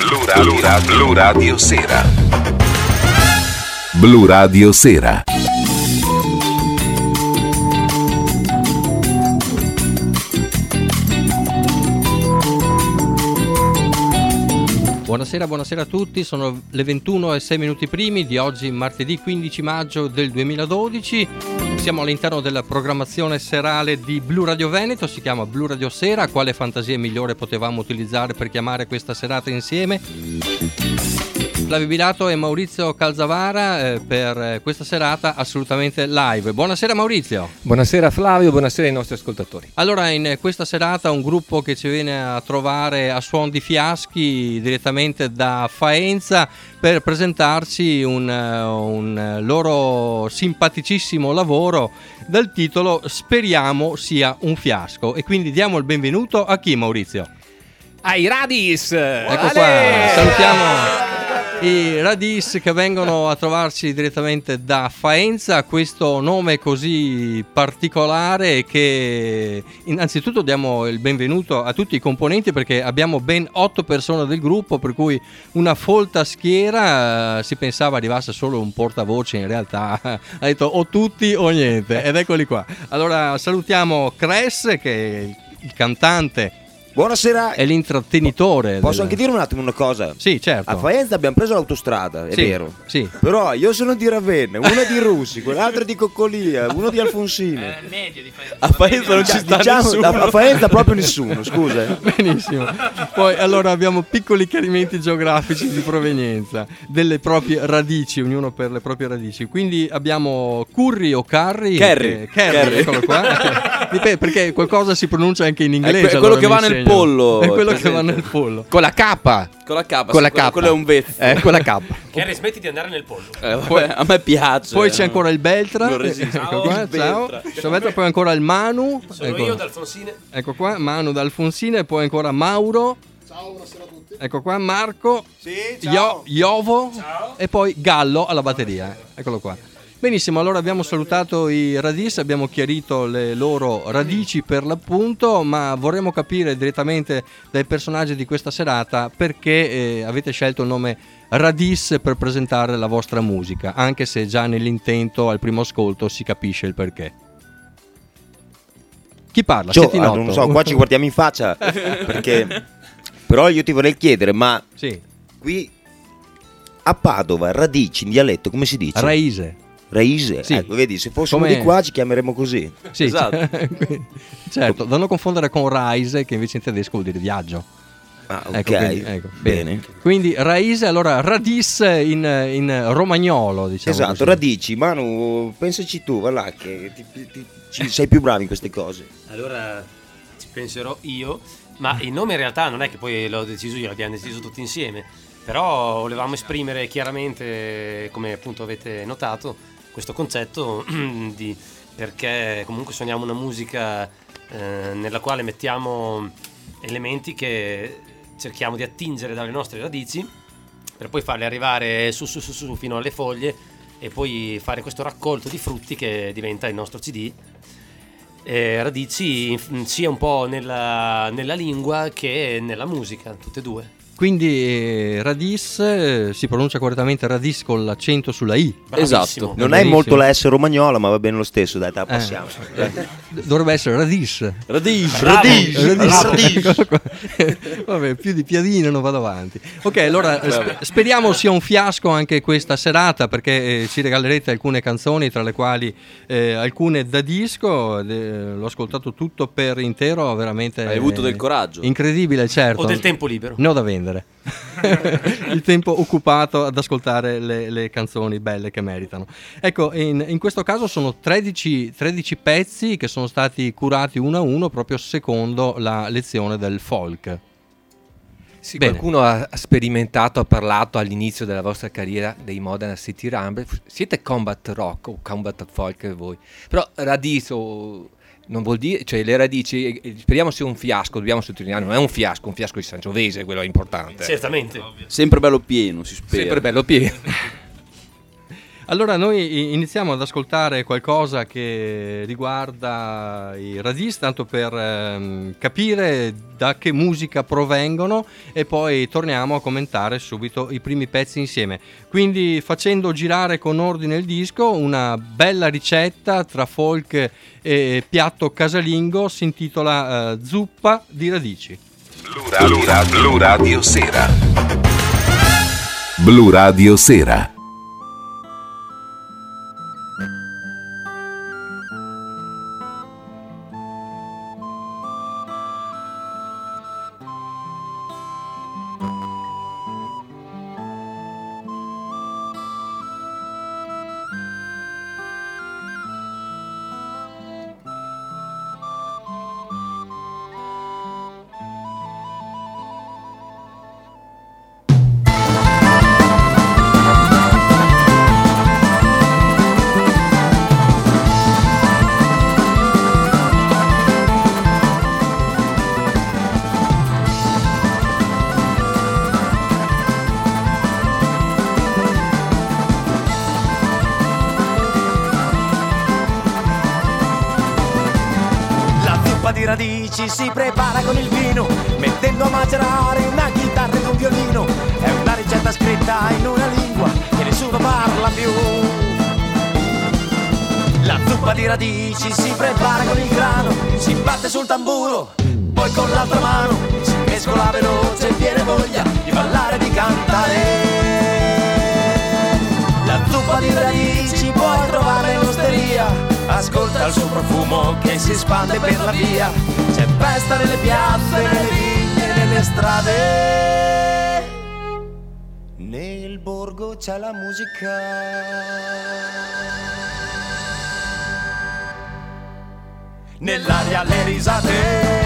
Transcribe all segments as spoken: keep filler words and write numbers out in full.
Blu Radio, Blu Radio Sera. Blu Radio Sera. Buonasera, buonasera a tutti, sono le ventuno e sei minuti primi di oggi, martedì quindici maggio del duemiladodici. Siamo all'interno della programmazione serale di Blu Radio Veneto, si chiama Blu Radio Sera. Quale fantasia migliore potevamo utilizzare per chiamare questa serata insieme? Flavio Bilato e Maurizio Calzavara eh, per questa serata assolutamente live. Buonasera Maurizio. Buonasera Flavio, buonasera ai nostri ascoltatori. Allora, in questa serata un gruppo che ci viene a trovare a suon di fiaschi direttamente da Faenza per presentarci un, un loro simpaticissimo lavoro dal titolo Speriamo sia un fiasco. E quindi diamo il benvenuto a chi, Maurizio? Ai Radis! Ecco qua, salutiamo i Radis che vengono a trovarci direttamente da Faenza. Questo nome così particolare che innanzitutto diamo il benvenuto a tutti i componenti, perché abbiamo ben otto persone del gruppo, per cui una folta schiera. Si pensava arrivasse solo un portavoce, in realtà ha detto o tutti o niente, ed eccoli qua. Allora salutiamo Cress, che è il cantante. Buonasera. È l'intrattenitore. Posso del... anche dire un attimo una cosa? Sì, certo. A Faenza abbiamo preso l'autostrada, è sì, vero. Sì. Però io sono di Ravenna, uno di Russi, quell'altro di Coccolia, uno di Alfonsino. Eh, medio di Faenza. A Faenza non ci sta diciamo, nessuno. A Faenza proprio nessuno, scusa. Benissimo. Poi allora abbiamo piccoli chiarimenti geografici di provenienza delle proprie radici, ognuno per le proprie radici. Quindi abbiamo Curry o Carri. Kerry. Eh, Kerry, Kerry. Eccolo qua. Dipende, perché qualcosa si pronuncia anche in inglese. È, que- è allora quello che va nel pollo. È quello che va nel pollo. Con la K. Con la K. Con la quello, K. quello è un vezzo. Eh, con la K. Kerry, smetti di andare nel pollo. Eh, poi, a me piace. Poi c'è ancora il Beltra. Non resisto. Ecco Ciao, qua, il ciao. Beltra. Ciao Beltra. Poi ancora il Manu. Sono ecco. io da Alfonsine. Ecco qua, Manu da Alfonsine. E poi ancora Mauro. Ciao, buonasera a tutti. Ecco qua, Marco. Sì, Io, Iovo. Ciao. E poi Gallo alla batteria. Eccolo qua. Benissimo, allora abbiamo salutato i Radis, abbiamo chiarito le loro radici per l'appunto, ma vorremmo capire direttamente dai personaggi di questa serata perché eh, avete scelto il nome Radis per presentare la vostra musica, anche se già nell'intento al primo ascolto si capisce il perché. Chi parla? Cioè, Siete in ah, otto. non so, qua ci guardiamo in faccia. Perché però io ti vorrei chiedere, ma Sì, qui a Padova, radici in dialetto, come si dice? Raise. Raise. Sì. Ecco, vedi, se fossimo Come- di qua ci chiameremo così. Sì, Esatto. certo, da non confondere con Rise, che invece in tedesco vuol dire viaggio. Ah, ok. Ecco, quindi, ecco, bene. Bene. Quindi Raise, allora Radis in, in romagnolo, diciamo. Esatto, così. radici. Manu, pensaci tu, va là, che ti- ti- ti- ci- sei più bravo in queste cose. Allora ci penserò io, ma il nome in realtà non è che poi l'ho deciso io, l'abbiamo deciso tutti insieme, però volevamo esprimere chiaramente, come appunto avete notato, questo concetto di perché comunque suoniamo una musica eh, nella quale mettiamo elementi che cerchiamo di attingere dalle nostre radici per poi farle arrivare su su su su fino alle foglie e poi fare questo raccolto di frutti che diventa il nostro C D. Eh, radici sia un po' nella, nella lingua che nella musica, tutte e due. Quindi eh, Radis eh, si pronuncia correttamente Radis con l'accento sulla I. Bravissimo. Esatto. Non è Benissimo. molto la S romagnola, ma va bene lo stesso, dai, te la passiamo. Eh, dovrebbe essere Radis. Radici. Bravo. Radis. Eccolo qua. Vabbè, più di piadine non vado avanti. Ok, allora eh, spe- speriamo sia un fiasco anche questa serata, perché eh, ci regalerete alcune canzoni, tra le quali eh, alcune da disco. eh, l'ho ascoltato tutto per intero, veramente Hai avuto eh, del coraggio. incredibile, certo. O del tempo libero. Ne ho da vendere. Il tempo occupato ad ascoltare le, le canzoni belle che meritano. Ecco, in, in questo caso sono tredici, tredici pezzi che sono stati curati uno a uno proprio secondo la lezione del folk. Sì, Bene. qualcuno ha sperimentato, ha parlato all'inizio della vostra carriera dei Modena City Rumble. Siete combat rock o combat folk voi? Però Radis o... non vuol dire, cioè le radici, eh, speriamo sia un fiasco, dobbiamo sottolineare, non è un fiasco, un fiasco di Sangiovese, quello è importante. Certamente. Sempre bello pieno, si spera. Sempre bello pieno. Allora noi iniziamo ad ascoltare qualcosa che riguarda i Radice, tanto per ehm, capire da che musica provengono e poi torniamo a commentare subito i primi pezzi insieme. Quindi facendo girare con ordine il disco, una bella ricetta tra folk e piatto casalingo si intitola eh, Zuppa di radici. Blu Radio, Blu Radio Sera. Blu Radio Sera. Radici si prepara con il vino, mettendo a macerare una chitarra ed un violino. È una ricetta scritta in una lingua che nessuno parla più. La zuppa di radici si prepara con il grano, si batte sul tamburo, poi con l'altra mano si mescola veloce e viene voglia di ballare e di cantare. La zuppa di radici puoi trovarla in osteria. Ascolta il suo profumo che si espande per la via. C'è festa nelle piazze, nelle vigne, nelle strade. Nel borgo c'è la musica. Nell'aria le risate.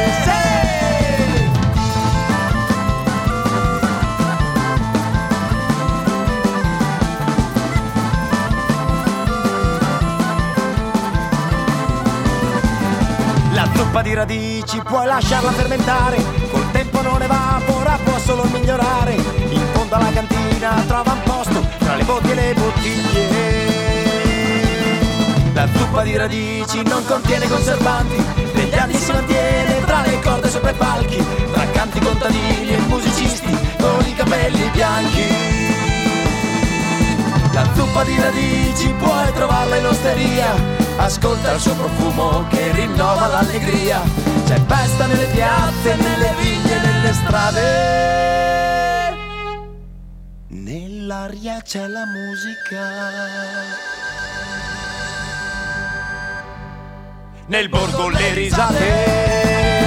La zuppa di radici puoi lasciarla fermentare, col tempo non evapora, può solo migliorare. In fondo alla cantina trova un posto tra le botti e le bottiglie. La zuppa di radici non contiene conservanti, negli anni si mantiene tra le corde sopra i palchi, tra canti contadini e musicisti con i capelli bianchi. La zuppa di radici puoi trovarla in osteria. Ascolta il suo profumo che rinnova l'allegria. C'è festa nelle piazze, nelle vigne, nelle strade. Nell'aria c'è la musica. Nel borgo le risate.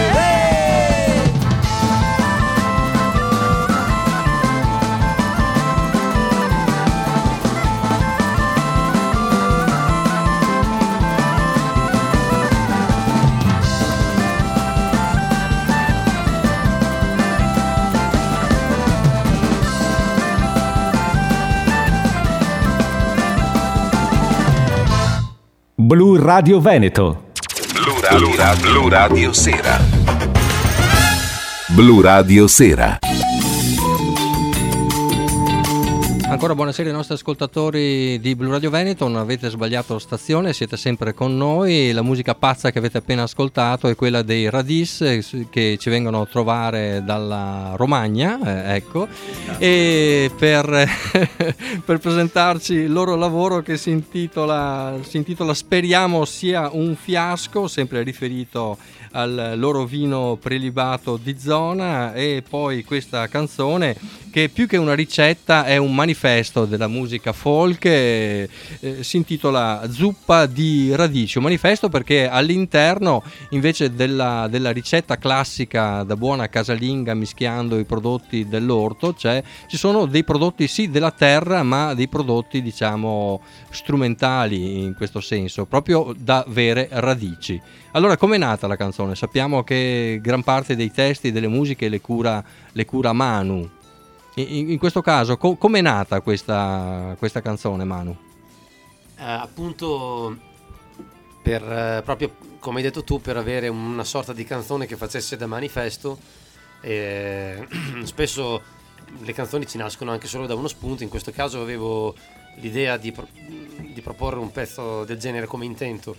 Blu Radio Veneto. Blu Radio, Blu Radio, Blu Radio Sera. Blu Radio Sera. Ancora buonasera ai nostri ascoltatori di Blu Radio Veneto, non avete sbagliato stazione, siete sempre con noi. La musica pazza che avete appena ascoltato è quella dei Radice che ci vengono a trovare dalla Romagna, eh, ecco, e per, per presentarci il loro lavoro che si intitola, si intitola Speriamo sia un fiasco, sempre riferito al loro vino prelibato di zona, e poi questa canzone che più che una ricetta è un manifesto della musica folk, eh, eh, si intitola Zuppa di radici, un manifesto perché all'interno invece della, della ricetta classica da buona casalinga mischiando i prodotti dell'orto c'è, ci sono dei prodotti sì della terra ma dei prodotti diciamo strumentali in questo senso, proprio da vere radici. Allora, com'è nata la canzone? Sappiamo che gran parte dei testi e delle musiche le cura, le cura Manu. In, in questo caso, co- com'è nata questa, questa canzone, Manu? Eh, appunto, per, eh, proprio come hai detto tu, per avere una sorta di canzone che facesse da manifesto. Eh, spesso le canzoni ci nascono anche solo da uno spunto. In questo caso avevo l'idea di, pro- di proporre un pezzo del genere come intento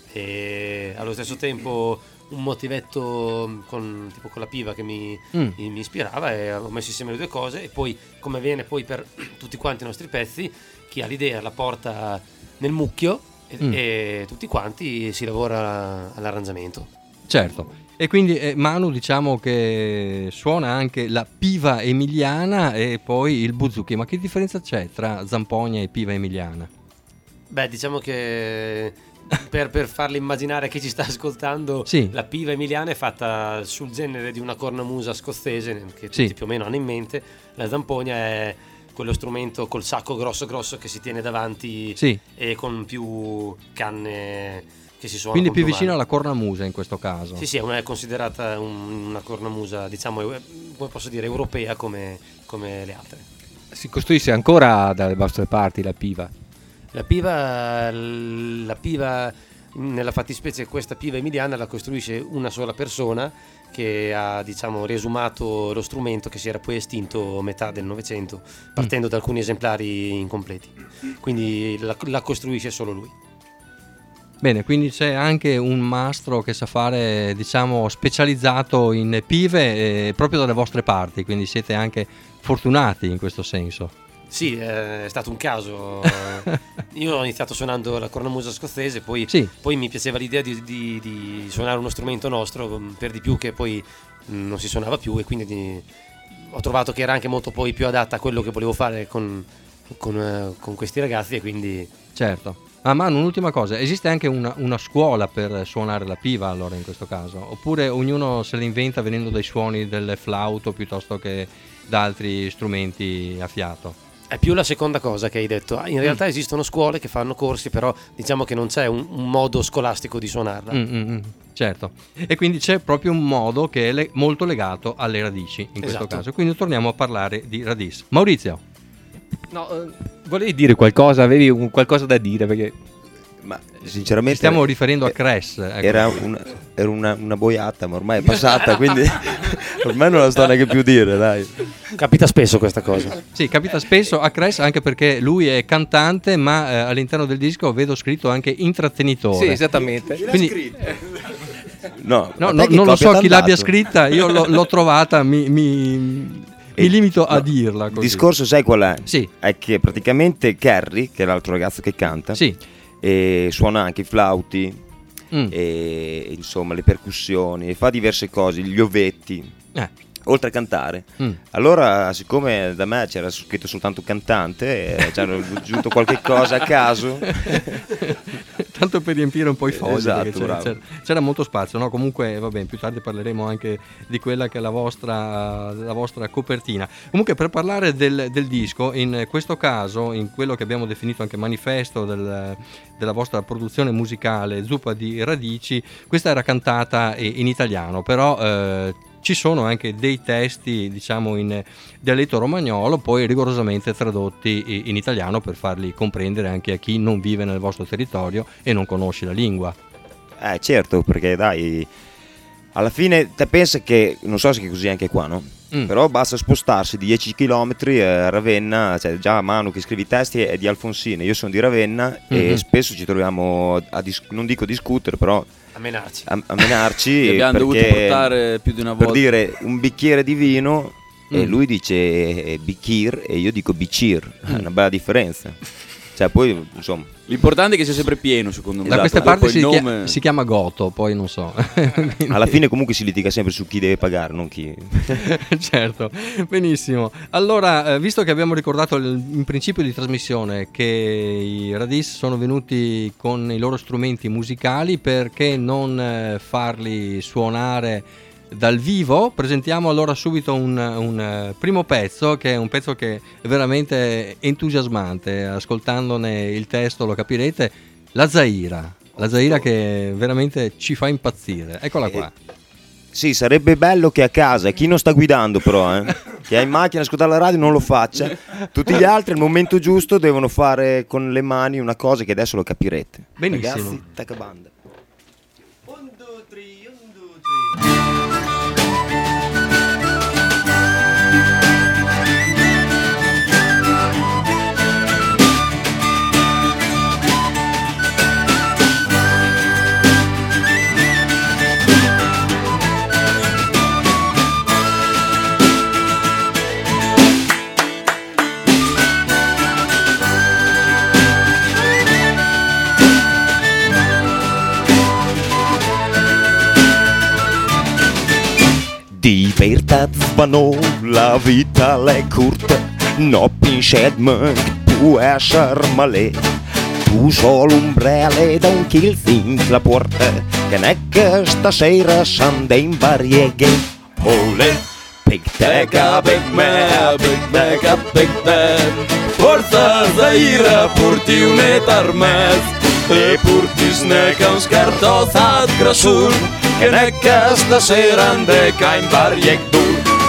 e allo stesso tempo un motivetto con, tipo con la piva che mi, Mm. mi, mi ispirava, e ho messo insieme le due cose. E poi, come avviene poi per tutti quanti i nostri pezzi, chi ha l'idea la porta nel mucchio e, Mm. e tutti quanti si lavora all'arrangiamento. Certo. E quindi eh, Manu, diciamo che suona anche la piva emiliana e poi il buzuki. Ma che differenza c'è tra zampogna e piva emiliana? Beh, diciamo che per, per farle immaginare a chi ci sta ascoltando, Sì. la piva emiliana è fatta sul genere di una cornamusa scozzese che Sì. tutti più o meno hanno in mente. La zampogna è quello strumento col sacco grosso grosso che si tiene davanti, Sì. e con più canne che si suona. Quindi con più più vicino mani. alla cornamusa in questo caso. Sì, sì, è una- è considerata un- una cornamusa, diciamo, eu- come posso dire, europea come, come le altre. Si costruisce ancora dalle vostre parti la piva? La piva, la piva, nella fattispecie questa piva emiliana la costruisce una sola persona che ha, diciamo, riesumato lo strumento che si era poi estinto a metà del Novecento, partendo da alcuni esemplari incompleti. Quindi la, la costruisce solo lui. Bene, quindi c'è anche un mastro che sa fare, diciamo, specializzato in pive eh, proprio dalle vostre parti, quindi siete anche fortunati in questo senso. Sì, eh, è stato un caso. Io ho iniziato suonando la cornamusa scozzese, poi, Sì. poi mi piaceva l'idea di, di- di suonare uno strumento nostro, per di più che poi mh, non si suonava più, e quindi di- ho trovato che era anche molto poi più adatta a quello che volevo fare con, con, eh, con questi ragazzi, e quindi Certo. Ah, Manu, un'ultima cosa, esiste anche una, una scuola per suonare la piva allora in questo caso? Oppure ognuno se la inventa venendo dai suoni del flauto piuttosto che da altri strumenti a fiato? è più la seconda cosa che hai detto. In realtà esistono scuole che fanno corsi, però diciamo che non c'è un, un modo scolastico di suonarla. Mm, mm, mm, certo. E quindi c'è proprio un modo che è le- molto legato alle radici in questo Esatto. caso. Quindi torniamo a parlare di radis. Maurizio. No, eh, volevi dire qualcosa, avevi un qualcosa da dire perché Ma Ci sinceramente stiamo riferendo a eh, Cress. ecco. Era, una, era una, una boiata, ma ormai è passata, quindi ormai non la sto neanche più dire, dai. Capita spesso questa cosa. Sì, capita spesso a Cress anche perché lui è cantante, ma eh, all'interno del disco vedo scritto anche intrattenitore. sì, esattamente. Quindi, No, no, ma no, te che non lo copia so t'han chi l'abbia dato? scritta, io l'ho, l'ho trovata, mi, mi, mi E- limito a no, dirla Il così. discorso sai qual è? Sì. È che praticamente Kerry, che è l'altro ragazzo che canta, Sì. e suona anche i flauti, Mm. e insomma le percussioni, e fa diverse cose, gli ovetti, Eh. oltre a cantare. Mm. Allora, siccome da me c'era scritto soltanto cantante, eh, ci hanno aggiunto qualche cosa a caso. Tanto per riempire un po' i fogli, Esatto, perché c'era, bravo. c'era- c'era molto spazio, no? Comunque va bene, più tardi parleremo anche di quella che è la vostra, la vostra copertina. Comunque, per parlare del, del disco, in questo caso, in quello che abbiamo definito anche manifesto del- della vostra produzione musicale Zuppa di Radici, questa era cantata i- in italiano, però eh, ci sono anche dei testi, diciamo, in dialetto romagnolo, poi rigorosamente tradotti i- in italiano per farli comprendere anche a chi non vive nel vostro territorio e non conosce la lingua. Eh certo, perché dai, alla fine te pensa che, non so se è così anche qua, no? Mm. Però basta spostarsi di dieci chilometri a Ravenna, cioè già Manu che scrive i testi è di Alfonsine, io sono di Ravenna Mhm. e spesso ci troviamo a dis- non dico discutere, però A menarci. a, a menarci Li abbiamo dovuto perché, portare più di una per volta. dire un bicchiere di vino e Mm. lui dice eh, bicchier e io dico bicir, Mm. è una bella differenza. Cioè poi insomma L'importante è che sia sempre pieno, secondo me. Da queste Dopo parti il si, chia- nome- si chiama Goto, poi non so. Quindi- alla fine comunque si litiga sempre su chi deve pagare, non chi. Certo, benissimo. Allora, eh, visto che abbiamo ricordato il- in principio di trasmissione che i Radis sono venuti con i loro strumenti musicali, perché non eh, farli suonare dal vivo? Presentiamo allora subito un, un, eh, primo pezzo, che è un pezzo che è veramente entusiasmante. Ascoltandone il testo lo capirete. La Zaira, la Zaira che veramente ci fa impazzire. Eccola qua. Sì, sarebbe bello che a casa, chi non sta guidando però, eh, che è in macchina a ascoltare la radio non lo faccia. Tutti gli altri al momento giusto devono fare con le mani una cosa che adesso lo capirete. Benissimo. Ragazzi, taccabanda. Vertadsvano, la vita l'è corta, no pincet man può essere male. Tu solo ombrelle da un kill fins la porta, che non è che stasera s'anda in varieghe. Ole, big tega, big me, big mega, big man. Forza Zaira, porti un'etarmez, e porti sneca un scartozat grasul, che non è che stasera andeca in varieghe dur.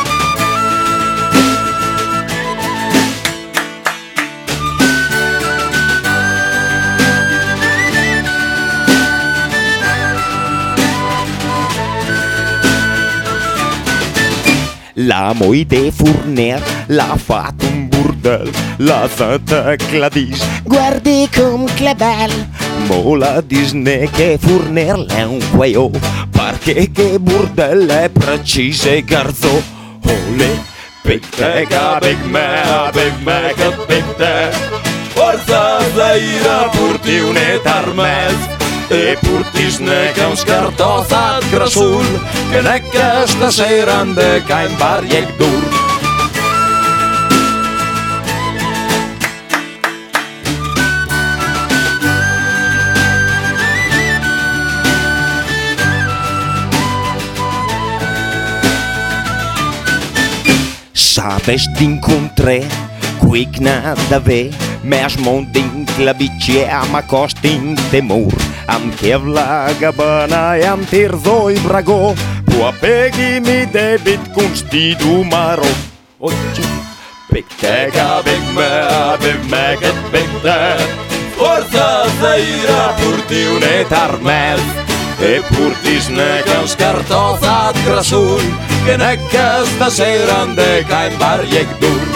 La moide Fournier l'ha fatto un burdel, la Santa Gladys, guardi com che bel. Mo la Disney che Fournier l'è un guaio, perché che burdel è precise garzò. Ole, big tega, big me, big mega, big te. Forza Zaira, porti un'etarmez, e porti sneca un scartozat grasul, che non è che stasera andeca in varieghe dur. Sabes d'incontrare qui gnada ve, mes mondin clavicie am acostin temur, am kevla gabana e am tirzo i brago, tua peghi mi debit constidu maro. Oggi, big tega, big me, big mega, big te. Forza Zaira, porti un'etarmez, e porti snega un scartozat grasul, che non è che stasera andeca in varieghe dur.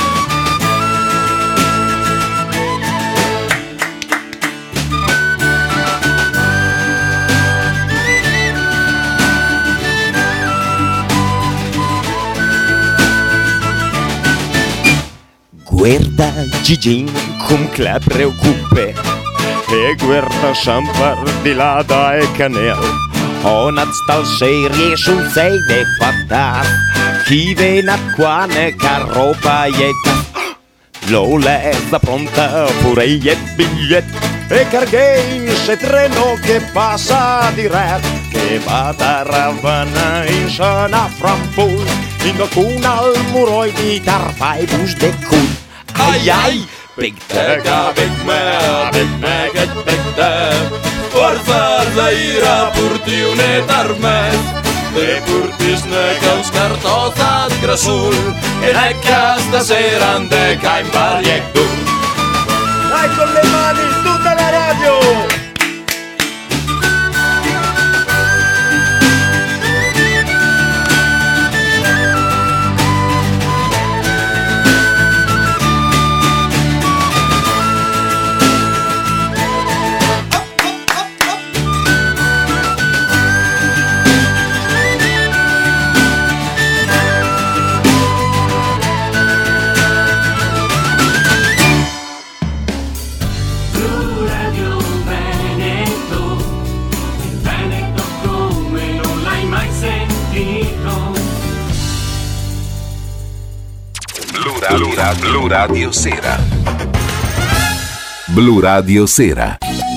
Guarda Gigin cum che la preoccupe, e guarda Sampar di là da e canel. Onat stal serie sul sei de fatta, chi venat qua ne carropa e lo lesa pronta pure e bigliet, e carghein se treno che passa diretto, che va da Ravana in sana Frankfurt, in alcun al muroi di tarpa e bus de cul. Ai ai, big tega, big me, big mega, big te. Forza Zaira, porti un'etarmez, e porti sneca un scartozat grasul, e non è che stasera andeca in varieghe dur. Dai con le mani, tutta la radio! Blu Radio, Blu Radio Sera. Blu Radio Sera.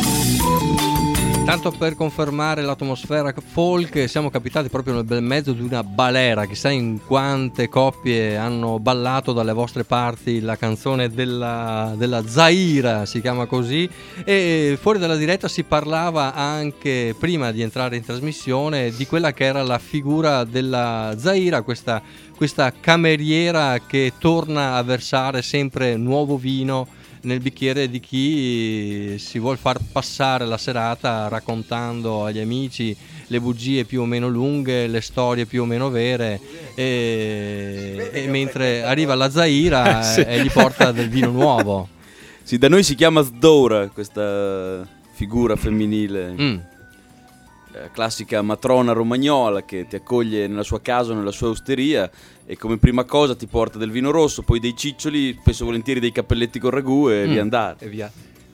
Tanto per confermare l'atmosfera folk, siamo capitati proprio nel bel mezzo di una balera. Chissà in quante coppie hanno ballato dalle vostre parti la canzone della, della Zaira, si chiama così. E fuori dalla diretta si parlava anche, prima di entrare in trasmissione, di quella che era la figura della Zaira, questa, questa cameriera che torna a versare sempre nuovo vino nel bicchiere di chi si vuol far passare la serata raccontando agli amici le bugie più o meno lunghe, le storie più o meno vere, e, e mentre arriva la Zaira sì. e gli porta del vino nuovo. Sì, da noi si chiama Zdora questa figura femminile. Mm. Classica matrona romagnola che ti accoglie nella sua casa o nella sua osteria e come prima cosa ti porta del vino rosso, poi dei ciccioli, spesso volentieri dei cappelletti con ragù e mm. via andare. E via.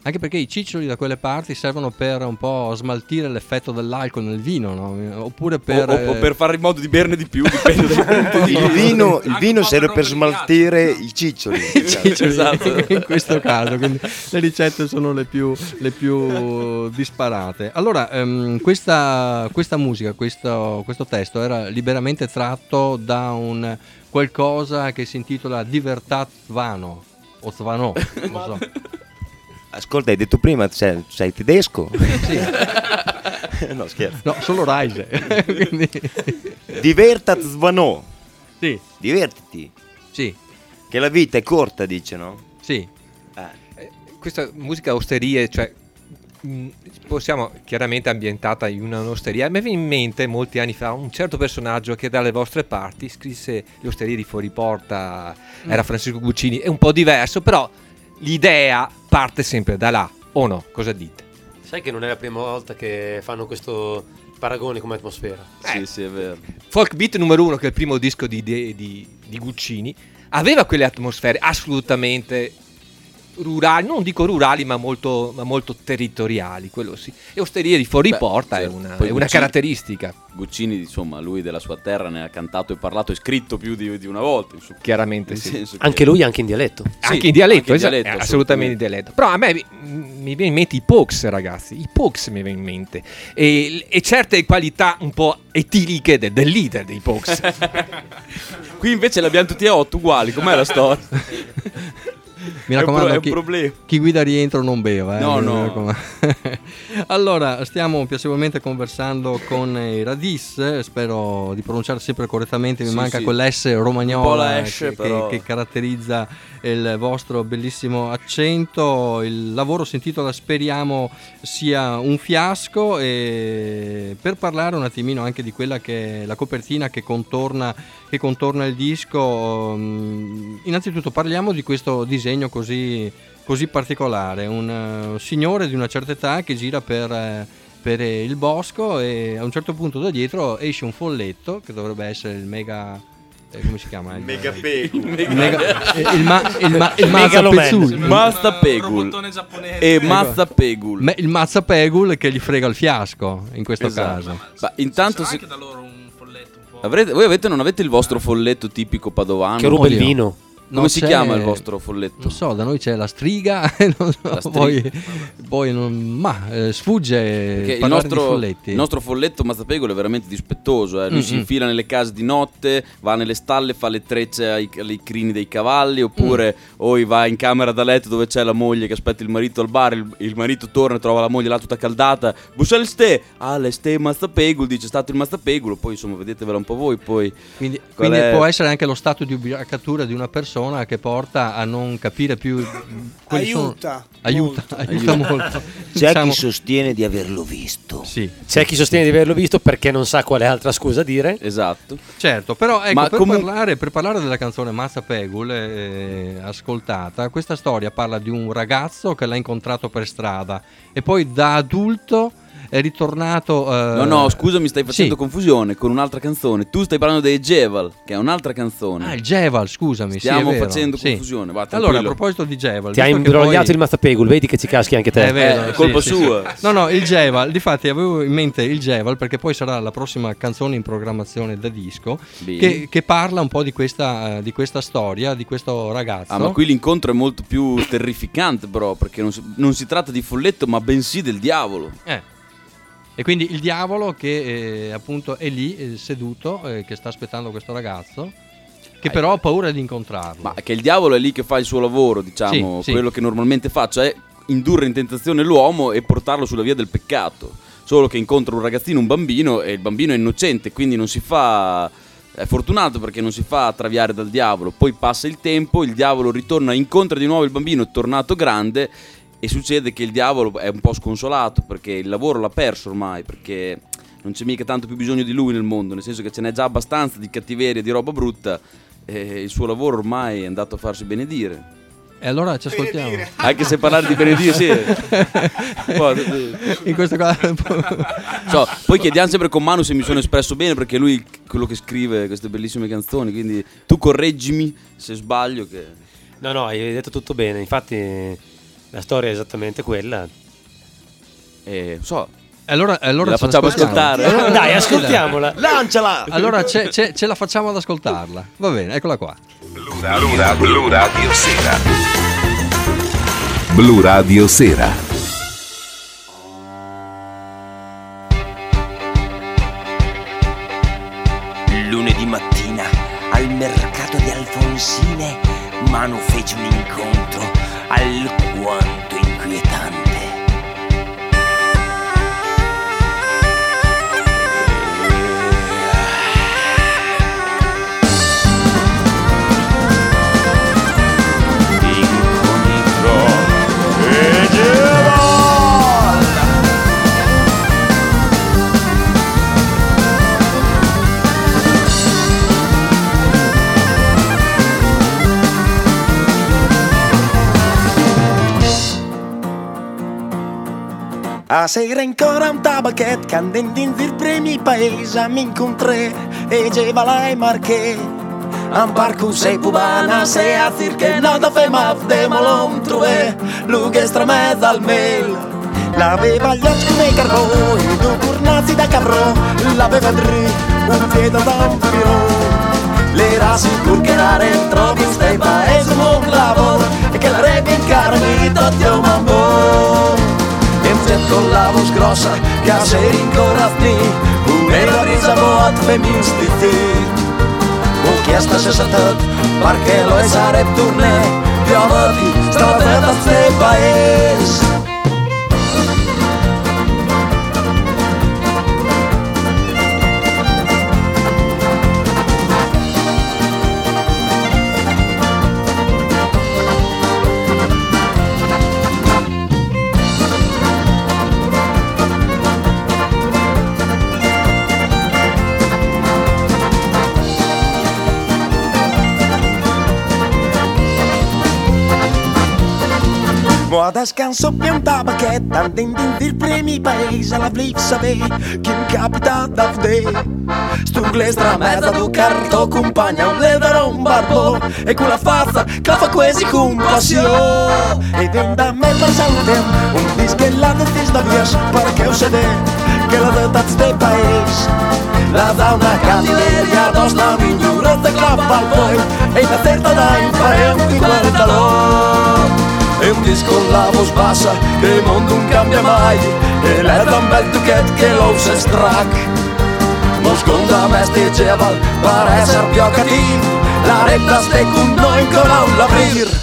Anche perché i ciccioli da quelle parti servono per un po' smaltire l'effetto dell'alcol nel vino, no? Oppure per... O, o, o per fare in modo di berne di più, dipende dal punto di Il vista. vino, il vino serve per smaltire i ciccioli. ciccioli, Esatto. in questo caso, quindi le ricette sono le più, le più disparate. Allora, ehm, questa, questa musica, questo, questo testo era liberamente tratto da un qualcosa che si intitola Divertat Vano o Svano, non so. Ascolta, hai detto prima, sei, sei tedesco? Sì. No, scherzo. No, solo Reise. Quindi... Divertat Svano. Sì, Divertiti. sì, Che la vita è corta, dice, no? sì. Eh. Questa musica osterie, cioè mh, possiamo chiaramente ambientata in una osteria. Mi viene in mente molti anni fa un certo personaggio che dalle vostre parti scrisse le osterie di fuori porta, Mm. era Francesco Guccini, è un po' diverso, però l'idea parte sempre da là, o no? Cosa dite? Sai che non è la prima volta che fanno questo paragone come atmosfera. Sì, sì, è vero. Folk Beat numero uno, che è il primo disco di, di, di, di Guccini, aveva quelle atmosfere assolutamente rurali, non dico rurali ma molto, ma molto territoriali, quello sì. E Osterie di fuori Beh, porta certo. è una, Poi è una Guccini- caratteristica, Guccini, insomma, lui della sua terra ne ha cantato e parlato e scritto più di, di una volta. insomma. chiaramente Nel sì. senso che- Anche lui anche in dialetto. Sì, Anche in dialetto, anche in esatto, dialetto, eh, assolutamente in dialetto. Però a me mi, mi viene in mente i Pox, ragazzi, i Pox mi viene in mente. E, e certe qualità un po' etiliche de- del leader dei Pox. Qui invece l'abbiamo tutti a otto uguali, com'è la storia? Mi È un raccomando, pro- è un chi, problema. chi guida rientro non beva. Eh, No, mi no. raccomando. Allora, stiamo piacevolmente conversando con i Radis. Spero di pronunciare sempre correttamente. Mi Sì, manca sì. quell'S Un po' romagnola la S, che, però. che- che caratterizza il vostro bellissimo accento. Il lavoro si intitola Speriamo sia un fiasco. E per parlare un attimino anche di quella che è la copertina che contorna, che contorna il disco, mm, innanzitutto parliamo di questo disegno così, così particolare. Un uh, signore di una certa età che gira per, eh, per il bosco e a un certo punto da dietro esce un folletto che dovrebbe essere il mega... eh, come si chiama? Il, Megapego. il, mega, eh, il, ma, il, ma, il Megaloman. Mazzapezul. Mazza Un Pegul robottone giapponese. e Mazza Pegul. Me- il Mazzapegul che gli frega il fiasco in questo Esatto. caso. Ma intanto Sarà se- anche da loro un folletto un po'. avrete, voi avete, non avete il vostro folletto tipico padovano? Che ruba il Oddio. vino. Come No, si c'è- chiama il vostro folletto? Non so, da noi c'è la striga, non so, La striga. poi, poi non, ma eh, sfugge Perché il parlare di nostro, folletti. il nostro folletto Mazzapegolo è veramente dispettoso. eh. Lui si Mm-mm. infila nelle case di notte, va nelle stalle, fa le trecce ai, ai crini dei cavalli. Oppure Mm. poi va in camera da letto dove c'è la moglie che aspetta il marito al bar. Il, il marito torna e trova la moglie là tutta caldata. Bussale ste, ah, le ste Mazzapegolo. Dice: è stato il Mazzapegolo. Poi insomma, vedetevela un po' voi. Poi Quindi, qual quindi è- può essere anche lo stato di ubriacatura di una persona che porta a non capire più. quali sono- Aiuta aiuta, molto. aiuta molto. C'è Diciamo- chi sostiene di averlo visto. Sì, C'è chi sostiene di averlo visto perché non sa quale altra scusa dire. esatto. certo, però ecco, Ma per, comu- parlare, per parlare della canzone Mazza Pegul, eh, ascoltata, questa storia parla di un ragazzo che l'ha incontrato per strada e poi da adulto è ritornato... eh, No, no, scusa, mi stai facendo sì. confusione con un'altra canzone. Tu stai parlando dei Jeval, che è un'altra canzone. Ah, il Jeval, scusami. sì, è Stiamo vero, facendo sì. confusione. Va, Allora, a tranquillo. proposito di Jeval, Ti ha visto che imbrogliato poi- il Mazzapegul, vedi che ci caschi anche te. È vero, Eh, è sì, colpa sì, sua. sì. No, no, il Jeval, difatti avevo in mente il Jeval perché poi sarà la prossima canzone in programmazione da disco Bene. che, che parla un po' di questa, eh, di questa storia, di questo ragazzo. Ah, ma qui l'incontro è molto più terrificante, però, perché non si, non si tratta di folletto, ma bensì del diavolo. Eh. E quindi il diavolo che eh, appunto è lì eh, seduto, eh, che sta aspettando questo ragazzo, che però ha paura di incontrarlo. Ma che il diavolo è lì che fa il suo lavoro, diciamo, Sì, sì. quello che normalmente fa, cioè indurre in tentazione l'uomo e portarlo sulla via del peccato. Solo che incontra un ragazzino, un bambino, e il bambino è innocente, quindi non si fa... È fortunato perché non si fa traviare dal diavolo. Poi passa il tempo, il diavolo ritorna, incontra di nuovo il bambino, tornato grande, e succede che il diavolo è un po' sconsolato perché il lavoro l'ha perso ormai, perché non c'è mica tanto più bisogno di lui nel mondo, nel senso che ce n'è già abbastanza di cattiveria e di roba brutta, e il suo lavoro ormai è andato a farsi benedire. E allora ci ascoltiamo. Anche se parlare di benedire, sì. Poi, In questo caso so, poi chiediamo sempre con Manu se mi sono espresso bene, perché è lui quello che scrive queste bellissime canzoni, quindi tu correggimi se sbaglio che... No, no, hai detto tutto bene. Infatti, La storia è esattamente quella. E so. Allora, allora la facciamo ascoltare. Allora, dai, ascoltiamola. Lanciala! Allora ce, ce, ce la facciamo ad ascoltarla. Va bene, eccola qua. Blu Radio, Blu Radio Sera. Blu Radio Sera. Lunedì mattina al mercato di Alfonsine Manu fece un incontro alquanto inquietante. A sera ancora un tabachet candente in il premi paese mi incontré e gevala e marché un parco sei pubana sei a dir che nada fe ma de molon trove luga stramezza al mel l'aveva gli occhi come carbò e due cornazzi da cabrò l'aveva dri un piede da un fiore l'era sicur che era dentro in stai paese non lavoro e che la rete in carne t'odio mambo con la voce grossa che a se rincorati e la risa vuot femminsti ho chiesto se satat perché lo è sarebbe turne piovati stava da ste paese. Da scanso più un tabacchetta andando in il premi paese alla blip sapere chi mi capita da vedere stu glestra mezza du carto compagna un ledero un barbo e con la faccia che fa quasi con passione e venda me per salute un dischellato di sta via perché ho sede che la data ste paese la da una cattiveria dos la migliore te clava al poi e la certa da impare un guardalo e un disco con la voce bassa che il mondo non cambia mai e l'era un bel tuchet che lo usa strac ma sconda me ste geval per essere più cattivo la retta ste con noi ancora un l'aprir.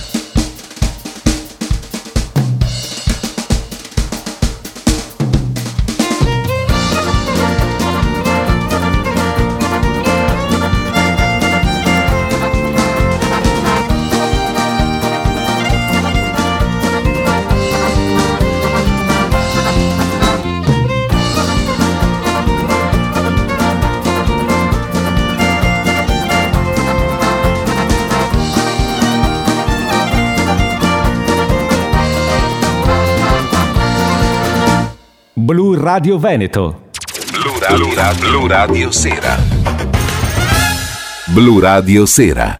Blu Radio Veneto. Blu Radio, Blu Radio Sera. Blu Radio Sera.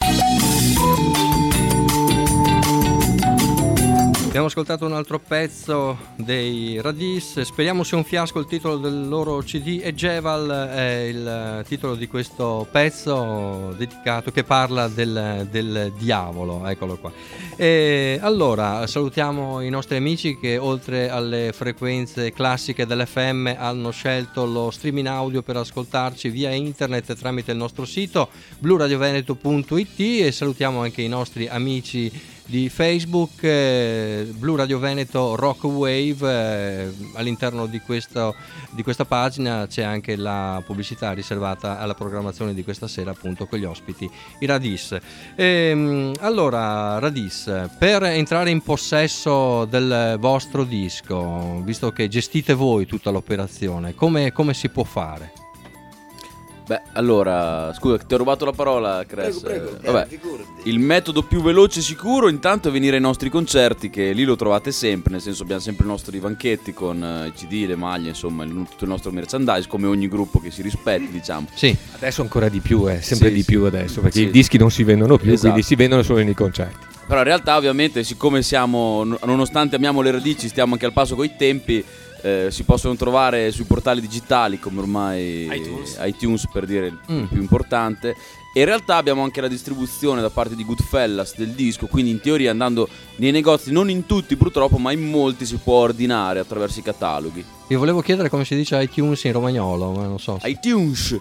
Abbiamo ascoltato un altro pezzo dei Radis, speriamo sia un fiasco il titolo del loro C D e Jeval è il titolo di questo pezzo dedicato che parla del, del diavolo, eccolo qua. E allora salutiamo i nostri amici che oltre alle frequenze classiche dell'F M hanno scelto lo streaming audio per ascoltarci via internet tramite il nostro sito blu radio veneto punto it e salutiamo anche i nostri amici di Facebook, eh, Blu Radio Veneto Rock Wave, eh, all'interno di, questo, di questa pagina c'è anche la pubblicità riservata alla programmazione di questa sera appunto con gli ospiti, i Radis. E, allora Radis, per entrare in possesso del vostro disco, visto che gestite voi tutta l'operazione, come, come si può fare? Beh, allora, scusa, ti ho rubato la parola, Cres. Prego, prego, eh, Vabbè, figurati. il metodo più veloce e sicuro intanto è venire ai nostri concerti, che lì lo trovate sempre, nel senso abbiamo sempre i nostri banchetti con uh, i C D, le maglie, insomma, il, tutto il nostro merchandise, come ogni gruppo che si rispetti, diciamo. Sì, adesso ancora di più, eh, sempre sì, di sì. più adesso, perché Sì. i dischi non si vendono più, Esatto. quindi si vendono solo nei concerti. Però in realtà ovviamente siccome siamo, nonostante amiamo le radici, stiamo anche al passo coi tempi, eh, si possono trovare sui portali digitali come ormai iTunes, iTunes per dire il Mm. più importante. E in realtà abbiamo anche la distribuzione da parte di Goodfellas del disco, quindi in teoria andando nei negozi, non in tutti purtroppo, ma in molti si può ordinare attraverso i cataloghi. Io volevo chiedere come si dice iTunes in romagnolo, ma non so. iTunes.